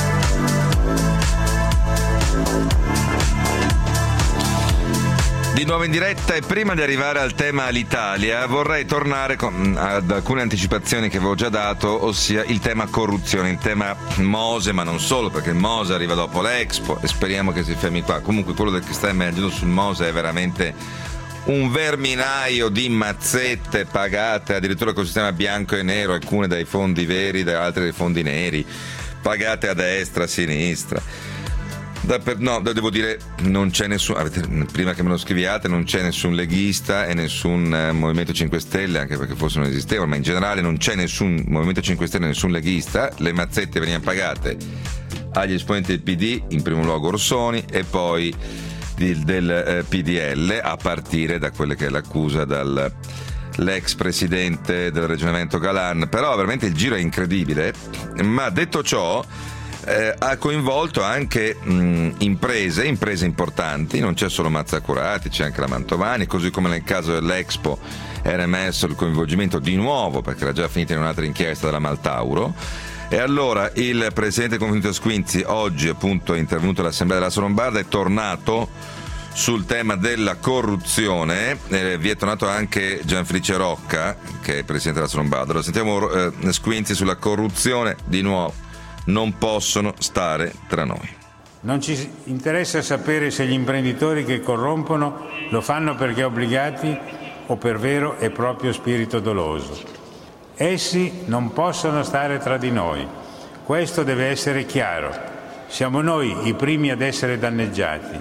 Di nuovo nuovo in diretta e prima di arrivare al tema Alitalia vorrei tornare con, ad alcune anticipazioni che avevo già dato, ossia il tema corruzione, il tema Mose, ma non solo, perché il Mose arriva dopo l'Expo e speriamo che si fermi qua. Comunque quello che sta emergendo sul Mose è veramente un verminaio di mazzette pagate addirittura col sistema bianco e nero, alcune dai fondi veri, altre dai fondi neri, pagate a destra, a sinistra. Da per, no, devo dire, non c'è nessun, avete, prima che me lo scriviate, non c'è nessun leghista e nessun eh, Movimento cinque Stelle, anche perché forse non esistevano, ma in generale non c'è nessun Movimento cinque Stelle, nessun leghista. Le mazzette venivano pagate agli esponenti del P D, in primo luogo Orsoni, e poi di, del eh, P D L, a partire da quella che è l'accusa dall'ex presidente del Regione Veneto Galan. Però veramente il giro è incredibile, ma detto ciò Eh, ha coinvolto anche mh, imprese, imprese importanti, non c'è solo Mazzacurati, c'è anche la Mantovani, così come nel caso dell'Expo era emerso il coinvolgimento di nuovo, perché era già finita in un'altra inchiesta della Maltauro. E allora il presidente Confinto Squinzi, oggi appunto è intervenuto all'Assemblea della Lombarda, è tornato sul tema della corruzione, eh, vi è tornato anche Gianfelice Rocca, che è presidente della Lombarda. Allora sentiamo eh, Squinzi sulla corruzione di nuovo. Non possono stare tra noi. Non ci interessa sapere se gli imprenditori che corrompono lo fanno perché obbligati o per vero e proprio spirito doloso. Essi non possono stare tra di noi. Questo deve essere chiaro. Siamo noi i primi ad essere danneggiati.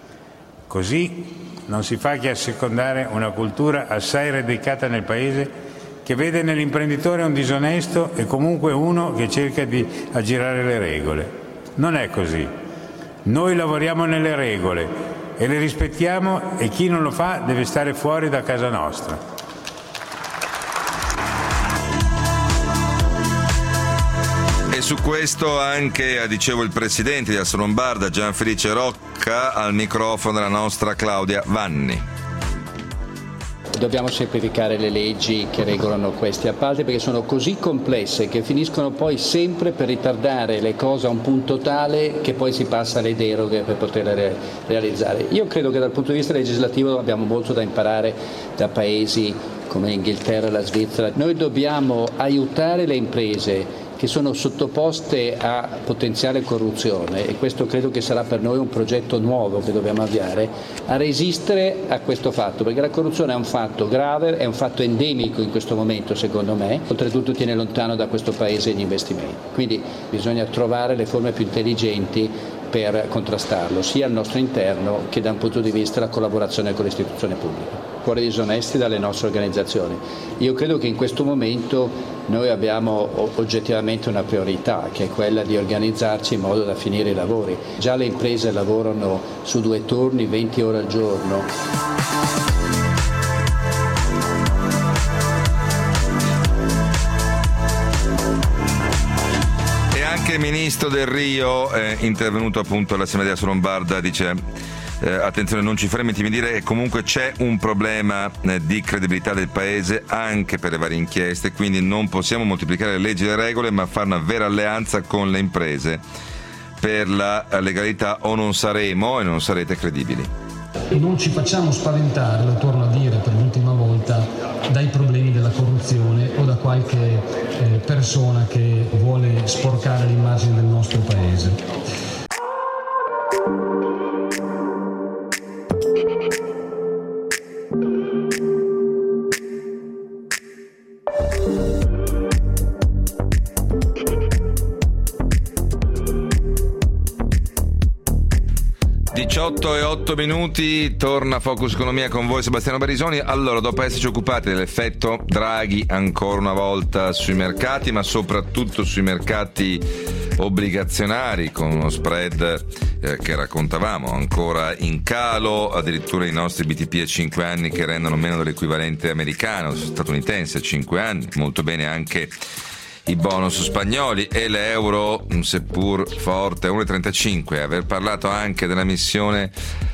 Così non si fa che assecondare una cultura assai radicata nel Paese, che vede nell'imprenditore un disonesto e comunque uno che cerca di aggirare le regole. Non è così. Noi lavoriamo nelle regole e le rispettiamo, e chi non lo fa deve stare fuori da casa nostra. E su questo anche, dicevo, il presidente di Assolombarda, Gianfelice Rocca, al microfono della nostra Claudia Vanni. Dobbiamo semplificare le leggi che regolano questi appalti, perché sono così complesse che finiscono poi sempre per ritardare le cose a un punto tale che poi si passa alle deroghe per poterle realizzare. Io credo che dal punto di vista legislativo abbiamo molto da imparare da paesi come l'Inghilterra e la Svizzera. Noi dobbiamo aiutare le imprese che sono sottoposte a potenziale corruzione, e questo credo che sarà per noi un progetto nuovo che dobbiamo avviare, a resistere a questo fatto, perché la corruzione è un fatto grave, è un fatto endemico in questo momento secondo me, oltretutto tiene lontano da questo Paese gli investimenti, quindi bisogna trovare le forme più intelligenti per contrastarlo, sia al nostro interno che da un punto di vista della collaborazione con le istituzioni pubbliche. Fuori disonesti dalle nostre organizzazioni. Io credo che in questo momento noi abbiamo oggettivamente una priorità, che è quella di organizzarci in modo da finire i lavori. Già le imprese lavorano su due turni, venti ore al giorno. E anche il ministro Del Rio è intervenuto appunto all'Assemblea della Lombarda, dice Eh, attenzione, non ci faremo intimidire, e comunque c'è un problema eh, di credibilità del Paese anche per le varie inchieste, quindi non possiamo moltiplicare le leggi e le regole, ma fare una vera alleanza con le imprese per la legalità, o non saremo e non sarete credibili. E non ci facciamo spaventare, lo torno a dire per l'ultima volta, dai problemi della corruzione o da qualche eh, persona che vuole sporcare l'immagine del nostro Paese. diciotto e otto minuti, torna Focus Economia con voi Sebastiano Barisoni. Allora, dopo esserci occupati dell'effetto Draghi ancora una volta sui mercati, ma soprattutto sui mercati obbligazionari, con uno spread eh, che raccontavamo ancora in calo, addirittura i nostri B T P a cinque anni che rendono meno dell'equivalente americano, statunitense a cinque anni, molto bene anche i bonus spagnoli, e l'euro, seppur forte, uno virgola trentacinque. Aver parlato anche della missione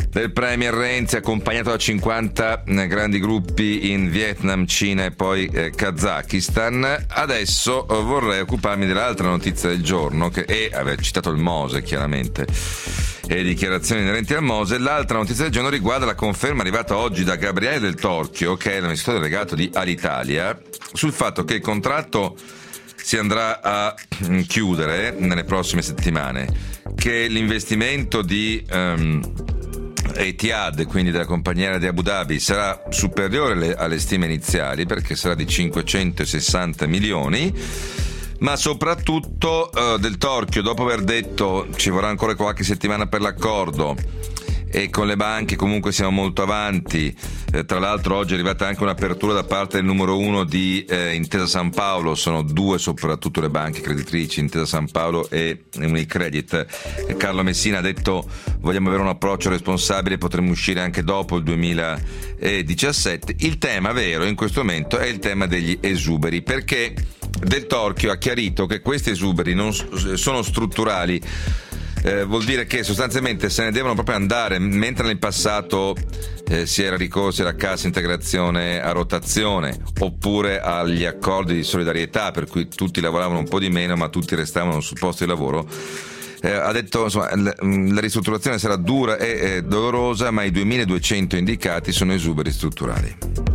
del premier Renzi, accompagnato da cinquanta grandi gruppi in Vietnam, Cina e poi eh, Kazakistan. Adesso eh, vorrei occuparmi dell'altra notizia del giorno, che è, aver citato il Mose chiaramente e le dichiarazioni inerenti al Mose. L'altra notizia del giorno riguarda la conferma arrivata oggi da Gabriele Del Torchio, che è l'amministratore delegato di Alitalia, sul fatto che il contratto si andrà a chiudere nelle prossime settimane, che l'investimento di um, Etihad, quindi della compagnia aerea di Abu Dhabi, sarà superiore alle, alle stime iniziali, perché sarà di cinquecentosessanta milioni, ma soprattutto uh, Del Torchio, dopo aver detto ci vorrà ancora qualche settimana per l'accordo e con le banche comunque siamo molto avanti, eh, tra l'altro oggi è arrivata anche un'apertura da parte del numero uno di eh, Intesa San Paolo, sono due soprattutto le banche creditrici, Intesa San Paolo e Unicredit. E Carlo Messina ha detto vogliamo avere un approccio responsabile, potremmo uscire anche dopo il duemiladiciassette. Il tema vero in questo momento è il tema degli esuberi, perché Del Torchio ha chiarito che questi esuberi non sono strutturali. Eh, vuol dire che sostanzialmente se ne devono proprio andare, mentre nel passato eh, si era ricorsi alla cassa integrazione a rotazione oppure agli accordi di solidarietà, per cui tutti lavoravano un po' di meno ma tutti restavano sul posto di lavoro. Eh, ha detto insomma la, la ristrutturazione sarà dura e eh, dolorosa, ma i duemiladuecento indicati sono esuberi strutturali.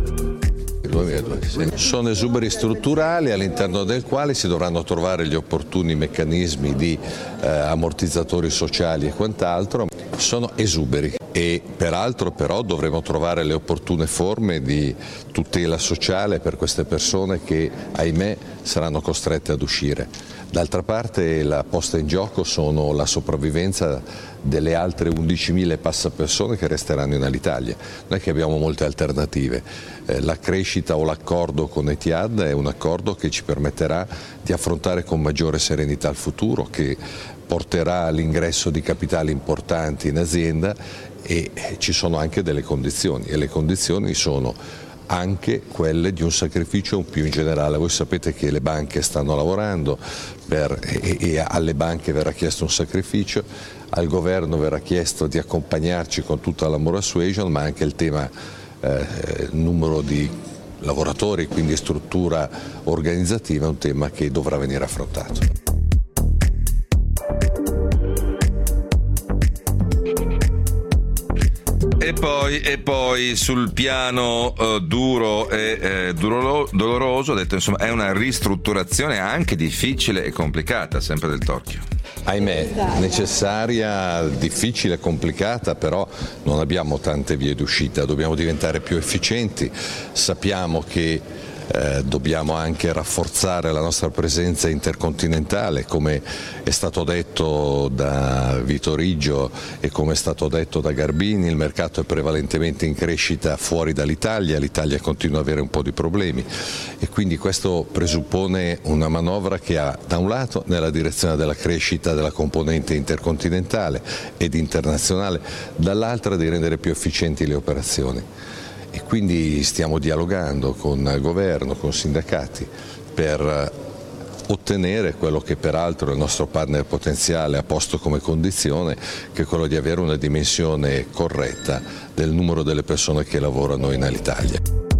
Sono esuberi strutturali all'interno del quale si dovranno trovare gli opportuni meccanismi di eh, ammortizzatori sociali e quant'altro. Sono esuberi e peraltro però dovremo trovare le opportune forme di tutela sociale per queste persone che ahimè saranno costrette ad uscire. D'altra parte la posta in gioco sono la sopravvivenza delle altre undicimila e passa persone che resteranno in Alitalia. Non è che abbiamo molte alternative. Eh, la crescita o l'accordo con Etihad è un accordo che ci permetterà di affrontare con maggiore serenità il futuro, che porterà all'ingresso di capitali importanti in azienda, e ci sono anche delle condizioni, e le condizioni sono anche quelle di un sacrificio più in generale. Voi sapete che le banche stanno lavorando per, e, e alle banche verrà chiesto un sacrificio, al governo verrà chiesto di accompagnarci con tutta la moral suasion, ma anche il tema eh, numero di lavoratori, quindi struttura organizzativa, è un tema che dovrà venire affrontato. E poi, e poi sul piano uh, duro e eh, durolo, doloroso, ho detto insomma è una ristrutturazione anche difficile e complicata, sempre Del Torchio. Ahimè, necessaria, difficile, complicata, però non abbiamo tante vie d'uscita, dobbiamo diventare più efficienti, sappiamo che Eh, dobbiamo anche rafforzare la nostra presenza intercontinentale, come è stato detto da Vito Riggio e come è stato detto da Garbini. Il mercato è prevalentemente in crescita fuori dall'Italia, l'Italia continua ad avere un po' di problemi e quindi questo presuppone una manovra che ha da un lato nella direzione della crescita della componente intercontinentale ed internazionale, dall'altra di rendere più efficienti le operazioni. E quindi stiamo dialogando con il governo, con i sindacati per ottenere quello che peraltro il nostro partner potenziale ha posto come condizione, che è quello di avere una dimensione corretta del numero delle persone che lavorano in Alitalia.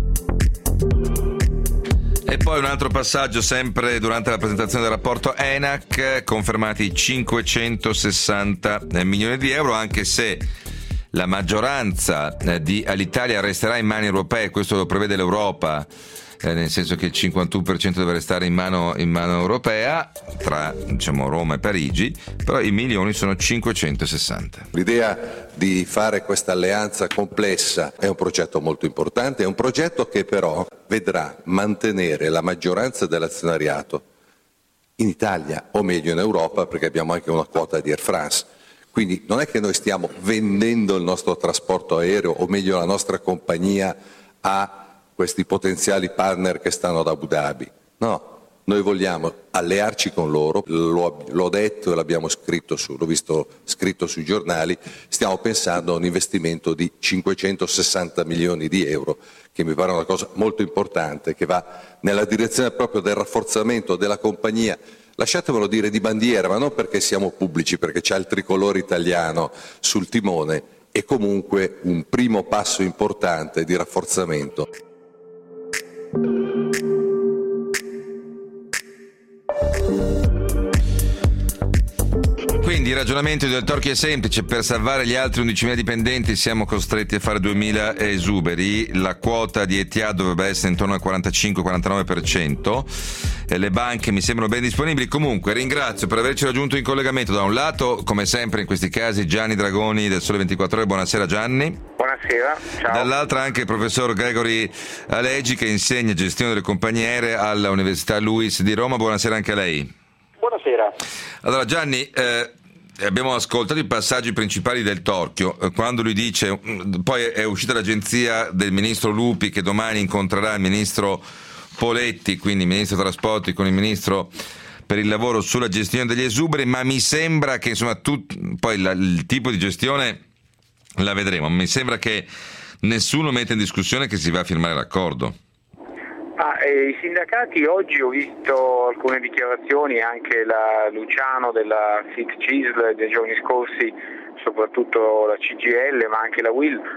E poi un altro passaggio, sempre durante la presentazione del rapporto ENAC, confermati cinquecentosessanta milioni di euro, anche se la maggioranza di Alitalia resterà in mani europee, questo lo prevede l'Europa, eh, nel senso che il cinquantuno per cento deve restare in mano, in mano europea, tra diciamo Roma e Parigi, però i milioni sono cinquecentosessanta. L'idea di fare questa alleanza complessa è un progetto molto importante, è un progetto che però vedrà mantenere la maggioranza dell'azionariato in Italia, o meglio in Europa, perché abbiamo anche una quota di Air France. Quindi non è che noi stiamo vendendo il nostro trasporto aereo, o meglio la nostra compagnia, a questi potenziali partner che stanno ad Abu Dhabi. No, noi vogliamo allearci con loro, l'ho, l'ho detto e l'abbiamo scritto su, l'ho visto scritto sui giornali, stiamo pensando a un investimento di cinquecentosessanta milioni di euro, che mi pare una cosa molto importante, che va nella direzione proprio del rafforzamento della compagnia. Lasciatemelo dire, di bandiera, ma non perché siamo pubblici, perché c'è il tricolore italiano sul timone, è comunque un primo passo importante di rafforzamento. Quindi il ragionamento del Torchi è semplice: per salvare gli altri undicimila dipendenti siamo costretti a fare duemila esuberi, la quota di Etihad dovrebbe essere intorno al quarantacinque quarantanove per cento, e le banche mi sembrano ben disponibili. Comunque ringrazio per averci raggiunto in collegamento, da un lato come sempre in questi casi Gianni Dragoni del Sole ventiquattro Ore, buonasera Gianni. Buonasera, ciao. Dall'altra anche il professor Gregory Aleggi, che insegna gestione delle compagnie aeree alla Università Luis di Roma, buonasera anche a lei. Buonasera. Allora Gianni, eh, abbiamo ascoltato i passaggi principali del Torchio, eh, quando lui dice, poi è uscita l'agenzia del ministro Lupi che domani incontrerà il ministro Poletti, quindi il ministro Trasporti con il ministro per il lavoro sulla gestione degli esuberi, ma mi sembra che insomma tu, poi la, il tipo di gestione la vedremo, mi sembra che nessuno mette in discussione che si va a firmare l'accordo. Ah, eh, I sindacati, oggi ho visto alcune dichiarazioni, anche la Luciano della S I T C I S L dei giorni scorsi, soprattutto la C G I L ma anche la U I L,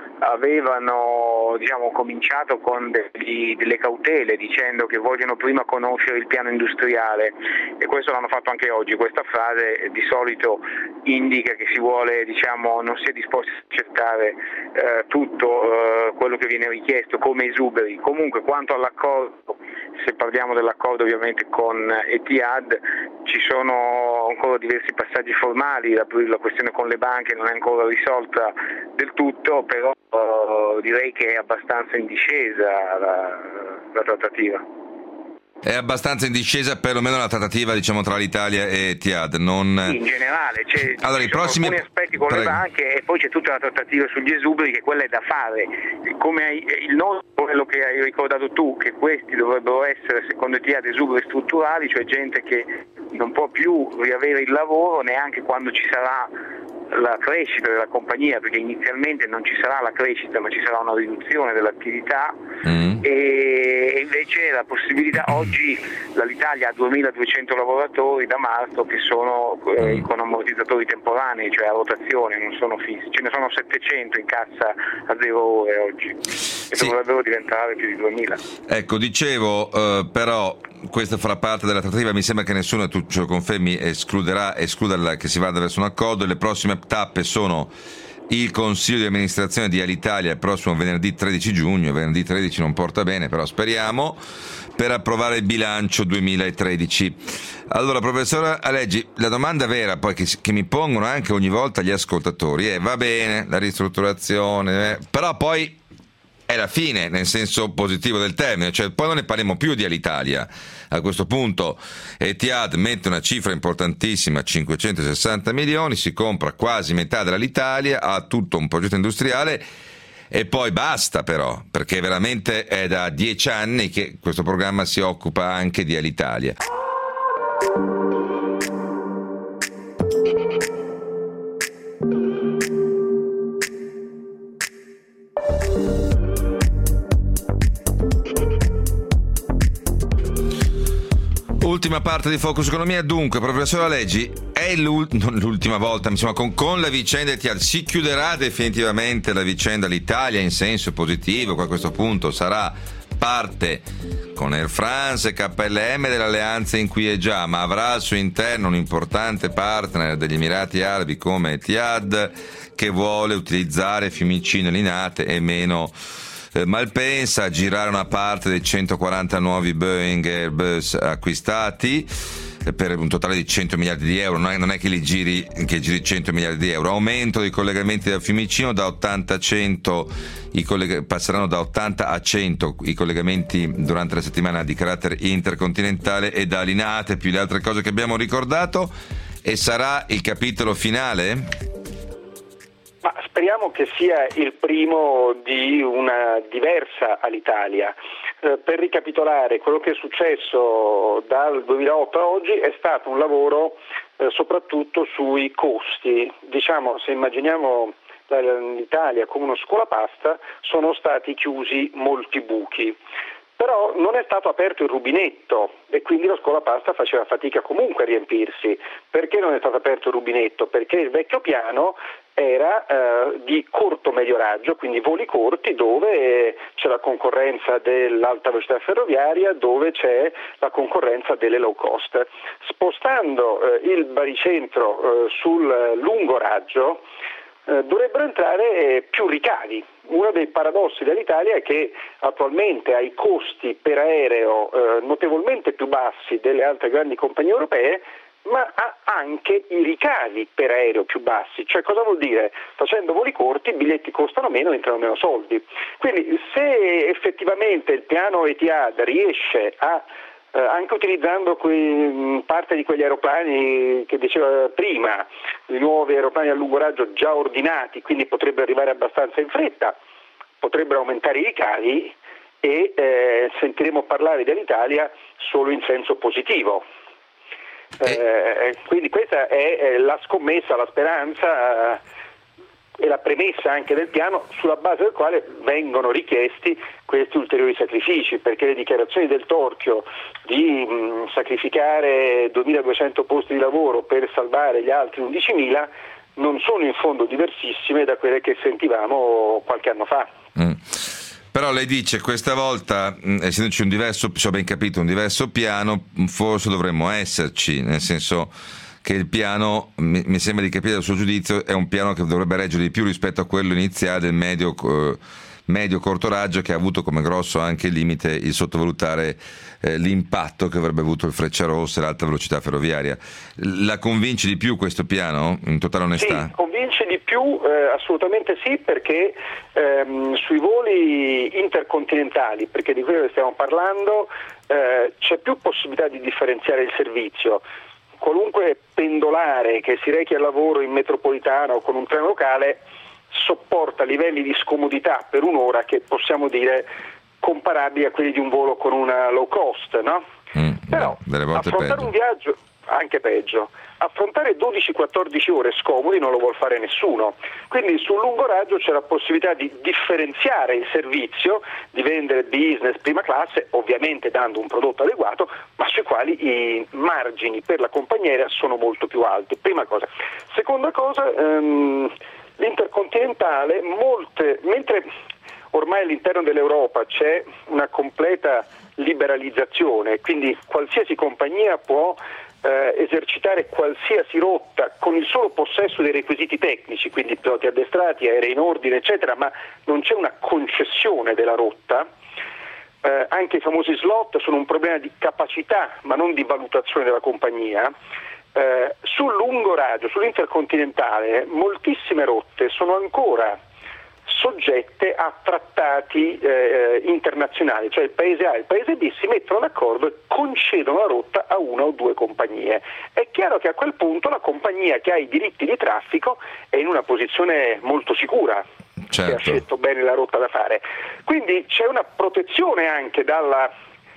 avevano diciamo, cominciato con degli, delle cautele dicendo che vogliono prima conoscere il piano industriale, e questo l'hanno fatto anche oggi. Questa frase di solito indica che si vuole, diciamo, non si è disposti a accettare eh, tutto eh, quello che viene richiesto come esuberi. Comunque quanto all'accordo, se parliamo dell'accordo ovviamente con Etihad, ci sono ancora diversi passaggi formali, la, la questione con le banche non è ancora risolta del tutto, però uh, direi che è abbastanza in discesa la, la trattativa. È abbastanza in discesa perlomeno la trattativa, diciamo, tra l'Italia e Etihad, non... In generale, c'è, allora, ci i sono prossimi... alcuni aspetti con Prego. le banche, e poi c'è tutta la trattativa sugli esuberi, che quella è da fare. Come hai, il nodo, quello che hai ricordato tu, che questi dovrebbero essere, secondo Etihad, esuberi strutturali, cioè gente che non può più riavere il lavoro neanche quando ci sarà la crescita della compagnia, perché inizialmente non ci sarà la crescita ma ci sarà una riduzione dell'attività, mm. e invece la possibilità, oggi l'Italia ha duemiladuecento lavoratori da marzo che sono eh, con ammortizzatori temporanei, cioè a rotazione, non sono fissi, ce ne sono settecento in cassa a zero ore oggi, e sì. dovrebbero diventare più di duemila. Ecco, dicevo, eh, però questo farà parte della trattativa, mi sembra che nessuno, tu ce lo confermi, escluderà escluderà che si vada verso un accordo. Le prossime tappe sono il Consiglio di amministrazione di Alitalia il prossimo venerdì tredici giugno, venerdì tredici non porta bene, però speriamo, per approvare il bilancio duemilatredici. Allora, professor Aleggi, la domanda vera poi che, che mi pongono anche ogni volta gli ascoltatori è: va bene la ristrutturazione, eh, però poi è la fine, nel senso positivo del termine, cioè poi non ne parliamo più di Alitalia. A questo punto Etihad mette una cifra importantissima, cinquecentosessanta milioni, si compra quasi metà dell'Alitalia, ha tutto un progetto industriale e poi basta, però, perché veramente è da dieci anni che questo programma si occupa anche di Alitalia. Ultima parte di Focus Economia. Dunque, professor Aleggi, è l'ultima volta, insomma, con, con la vicenda Etihad si chiuderà definitivamente la vicenda l'Italia in senso positivo, che a questo punto sarà parte con Air France e K L M dell'alleanza in cui è già, ma avrà al suo interno un importante partner degli Emirati Arabi come Etihad, che vuole utilizzare Fiumicino e Linate e meno Eh, Malpensa, a girare una parte dei centoquaranta nuovi Boeing Airbus acquistati eh, per un totale di cento miliardi di euro. Non è, non è che li giri che giri cento miliardi di euro. Aumento dei collegamenti da Fiumicino, da ottanta a cento i colleg- passeranno da ottanta a cento i collegamenti durante la settimana di carattere intercontinentale, e da Linate più le altre cose che abbiamo ricordato. E sarà il capitolo finale? Ma speriamo che sia il primo di una diversa Alitalia. Eh, per ricapitolare, quello che è successo dal duemilaotto a oggi è stato un lavoro eh, soprattutto sui costi. Diciamo, se immaginiamo l'Italia come uno scolapasta, sono stati chiusi molti buchi. però non è stato aperto il rubinetto e quindi lo scolapasta faceva fatica comunque a riempirsi. Perché non è stato aperto il rubinetto? Perché il vecchio piano era eh, di corto medio raggio, quindi voli corti dove c'è la concorrenza dell'alta velocità ferroviaria, dove c'è la concorrenza delle low cost. Spostando eh, il baricentro eh, sul lungo raggio eh, dovrebbero entrare più ricavi. Uno dei paradossi dell'Italia è che attualmente ha i costi per aereo eh, notevolmente più bassi delle altre grandi compagnie europee, ma ha anche i ricavi per aereo più bassi. Cioè, cosa vuol dire? Facendo voli corti i biglietti costano meno, entrano meno soldi. Quindi se effettivamente il piano Etihad riesce a eh, anche utilizzando que- parte di quegli aeroplani che diceva prima, i nuovi aeroplani a lungo raggio già ordinati, quindi potrebbero arrivare abbastanza in fretta, potrebbero aumentare i ricavi e eh, sentiremo parlare dell'Italia solo in senso positivo. Eh, quindi questa è la scommessa, la speranza eh, e la premessa anche del piano, sulla base del quale vengono richiesti questi ulteriori sacrifici, perché le dichiarazioni del Torchio di mh, sacrificare duemiladuecento posti di lavoro per salvare gli altri undicimila non sono in fondo diversissime da quelle che sentivamo qualche anno fa. Mm. Però lei dice questa volta, essendoci un diverso, se ho ben capito, un diverso piano, forse dovremmo esserci, nel senso che il piano, mi, mi sembra di capire dal suo giudizio, è un piano che dovrebbe reggere di più rispetto a quello iniziale del medio, eh, medio corto raggio, che ha avuto come grosso anche limite il sottovalutare eh, l'impatto che avrebbe avuto il Frecciarossa e l'alta velocità ferroviaria. La convince di più questo piano, in totale onestà? Sì, convince di più, eh, assolutamente sì, perché ehm, sui voli intercontinentali, perché di quello che stiamo parlando, eh, c'è più possibilità di differenziare il servizio. Qualunque pendolare che si rechi al lavoro in metropolitana o con un treno locale sopporta livelli di scomodità per un'ora che possiamo dire comparabili a quelli di un volo con una low cost, no? Mm, Però delle volte affrontare peggio. un viaggio, anche peggio, affrontare dodici quattordici ore scomodi non lo vuol fare nessuno, quindi sul lungo raggio c'è la possibilità di differenziare il servizio, di vendere business prima classe, ovviamente dando un prodotto adeguato, ma sui quali i margini per la compagnia aerea sono molto più alti. Prima cosa. Seconda cosa, ehm, l'intercontinentale, molte, mentre ormai all'interno dell'Europa c'è una completa liberalizzazione, quindi qualsiasi compagnia può eh, esercitare qualsiasi rotta con il solo possesso dei requisiti tecnici, quindi piloti addestrati, aerei in ordine, eccetera, ma non c'è una concessione della rotta. Eh, anche i famosi slot sono un problema di capacità, ma non di valutazione della compagnia. Eh, sul lungo raggio, sull'intercontinentale, moltissime rotte sono ancora soggette a trattati eh, internazionali, cioè il paese A e il paese B si mettono d'accordo e concedono la rotta a una o due compagnie. È chiaro che a quel punto la compagnia che ha i diritti di traffico è in una posizione molto sicura, certo, che ha scelto bene la rotta da fare. Quindi c'è una protezione anche dalla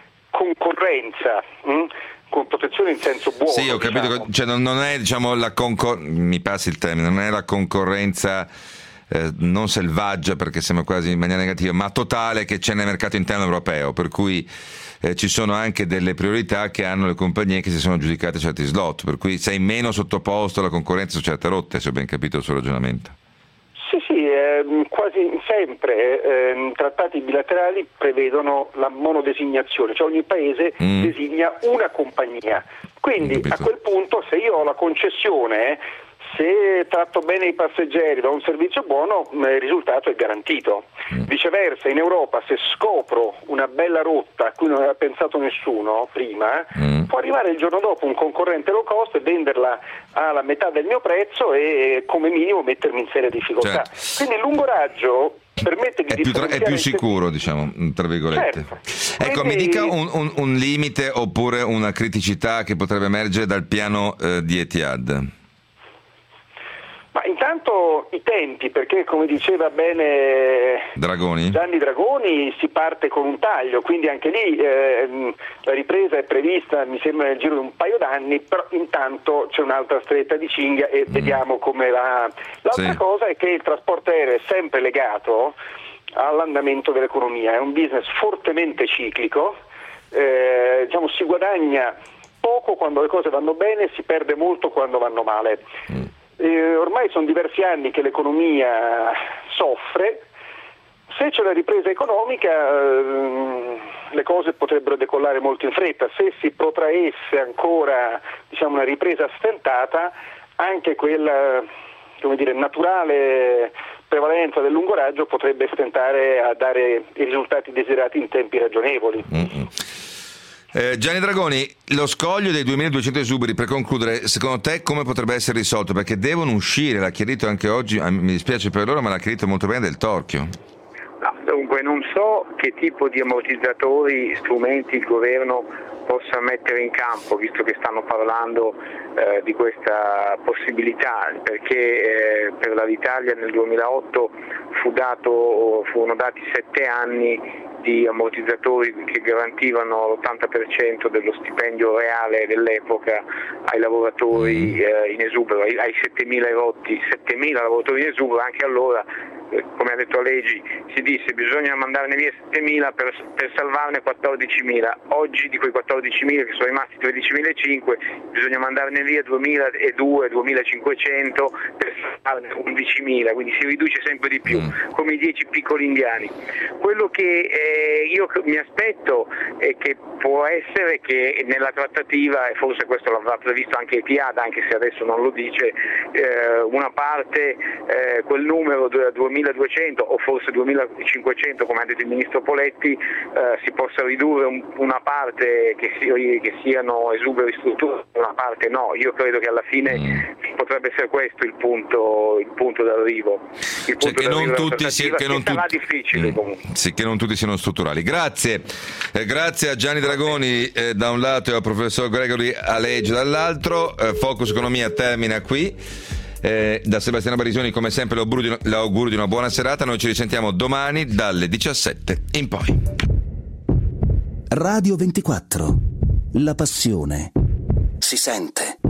concorrenza, mh? con protezione in senso buono. Sì, ho capito, diciamo. Cioè non, non è, diciamo, la concor- mi passi il termine, non è la concorrenza eh, non selvaggia, perché sembra quasi in maniera negativa, ma totale, che c'è nel mercato interno europeo, per cui eh, ci sono anche delle priorità che hanno le compagnie che si sono aggiudicate certi slot, per cui sei meno sottoposto alla concorrenza su certe rotte, se ho ben capito il suo ragionamento. Sì, sì, eh, quasi sempre eh, trattati bilaterali prevedono la monodesignazione, cioè ogni paese mm. designa una compagnia. Quindi a quel punto, se io ho la concessione, se tratto bene i passeggeri, do un servizio buono, il risultato è garantito. Mm. Viceversa, in Europa, se scopro una bella rotta a cui non aveva pensato nessuno prima, mm. può arrivare il giorno dopo un concorrente low cost e venderla alla metà del mio prezzo e come minimo mettermi in seria difficoltà. Certo. Quindi il lungo raggio permette di è più, tra- è più sicuro, il... diciamo, tra virgolette. Certo. Ecco, Quindi... mi dica un, un, un limite oppure una criticità che potrebbe emergere dal piano eh, di Etihad. Ma intanto i tempi, perché come diceva bene Dragoni? Gianni Dragoni, si parte con un taglio, quindi anche lì eh, la ripresa è prevista, mi sembra, nel giro di un paio d'anni, però intanto c'è un'altra stretta di cinghia e mm. vediamo come va. L'altra sì. cosa è che il trasporto aereo è sempre legato all'andamento dell'economia. È un business fortemente ciclico, eh, diciamo, si guadagna poco quando le cose vanno bene, si perde molto quando vanno male. Eh, ormai sono diversi anni che l'economia soffre. Se c'è la ripresa economica eh, le cose potrebbero decollare molto in fretta. Se si protraesse ancora, diciamo, una ripresa stentata, anche quella, come dire, naturale prevalenza del lungo raggio potrebbe stentare a dare i risultati desiderati in tempi ragionevoli. Mm-hmm. Eh, Gianni Dragoni, lo scoglio dei duemiladuecento esuberi, per concludere, secondo te come potrebbe essere risolto? Perché devono uscire, l'ha chiarito anche oggi, mi dispiace per loro, ma l'ha chiarito molto bene Del Torchio. No, dunque non so che tipo di ammortizzatori, strumenti il governo possa mettere in campo, visto che stanno parlando eh, di questa possibilità, perché eh, per l'Alitalia nel duemilaotto fu dato, furono dati sette anni di ammortizzatori che garantivano l'ottanta per cento dello stipendio reale dell'epoca ai lavoratori eh, in esubero, ai, ai settemila erotti, settemila lavoratori in esubero. Anche allora, eh, come ha detto Leggi, si disse bisogna mandarne via settemila per, per salvarne quattordicimila. Oggi di quei quattordicimila che sono rimasti tredicimilacinquecento bisogna mandarne via duemiladuecento duemilacinquecento per salvarne undicimila, quindi si riduce sempre di più, come i dieci piccoli indiani. Quello che eh, io mi aspetto è che può essere che nella trattativa, e forse questo l'avrà previsto anche Etihad, anche se adesso non lo dice, eh, una parte, eh, quel numero duemiladuecento o forse duemilacinquecento, come ha detto il ministro Poletti, eh, si possa ridurre un, una parte che, si, che siano esuberi strutturali, una parte no. Io credo che alla fine mm. potrebbe essere questo il punto, il punto d'arrivo. Il punto cioè che non tutti si, che non sarà tutti, difficile mm, comunque. Sì, che non tutti siano strutturali. Grazie, eh, grazie a Gianni Dragoni eh, da un lato e al professor Gregory Aleggi dall'altro. eh, Focus Economia termina qui. Eh, da Sebastiano Barisoni come sempre l'augurio di, l'augurio di una buona serata. Noi ci risentiamo domani dalle diciassette in poi. Radio ventiquattro, la passione si sente.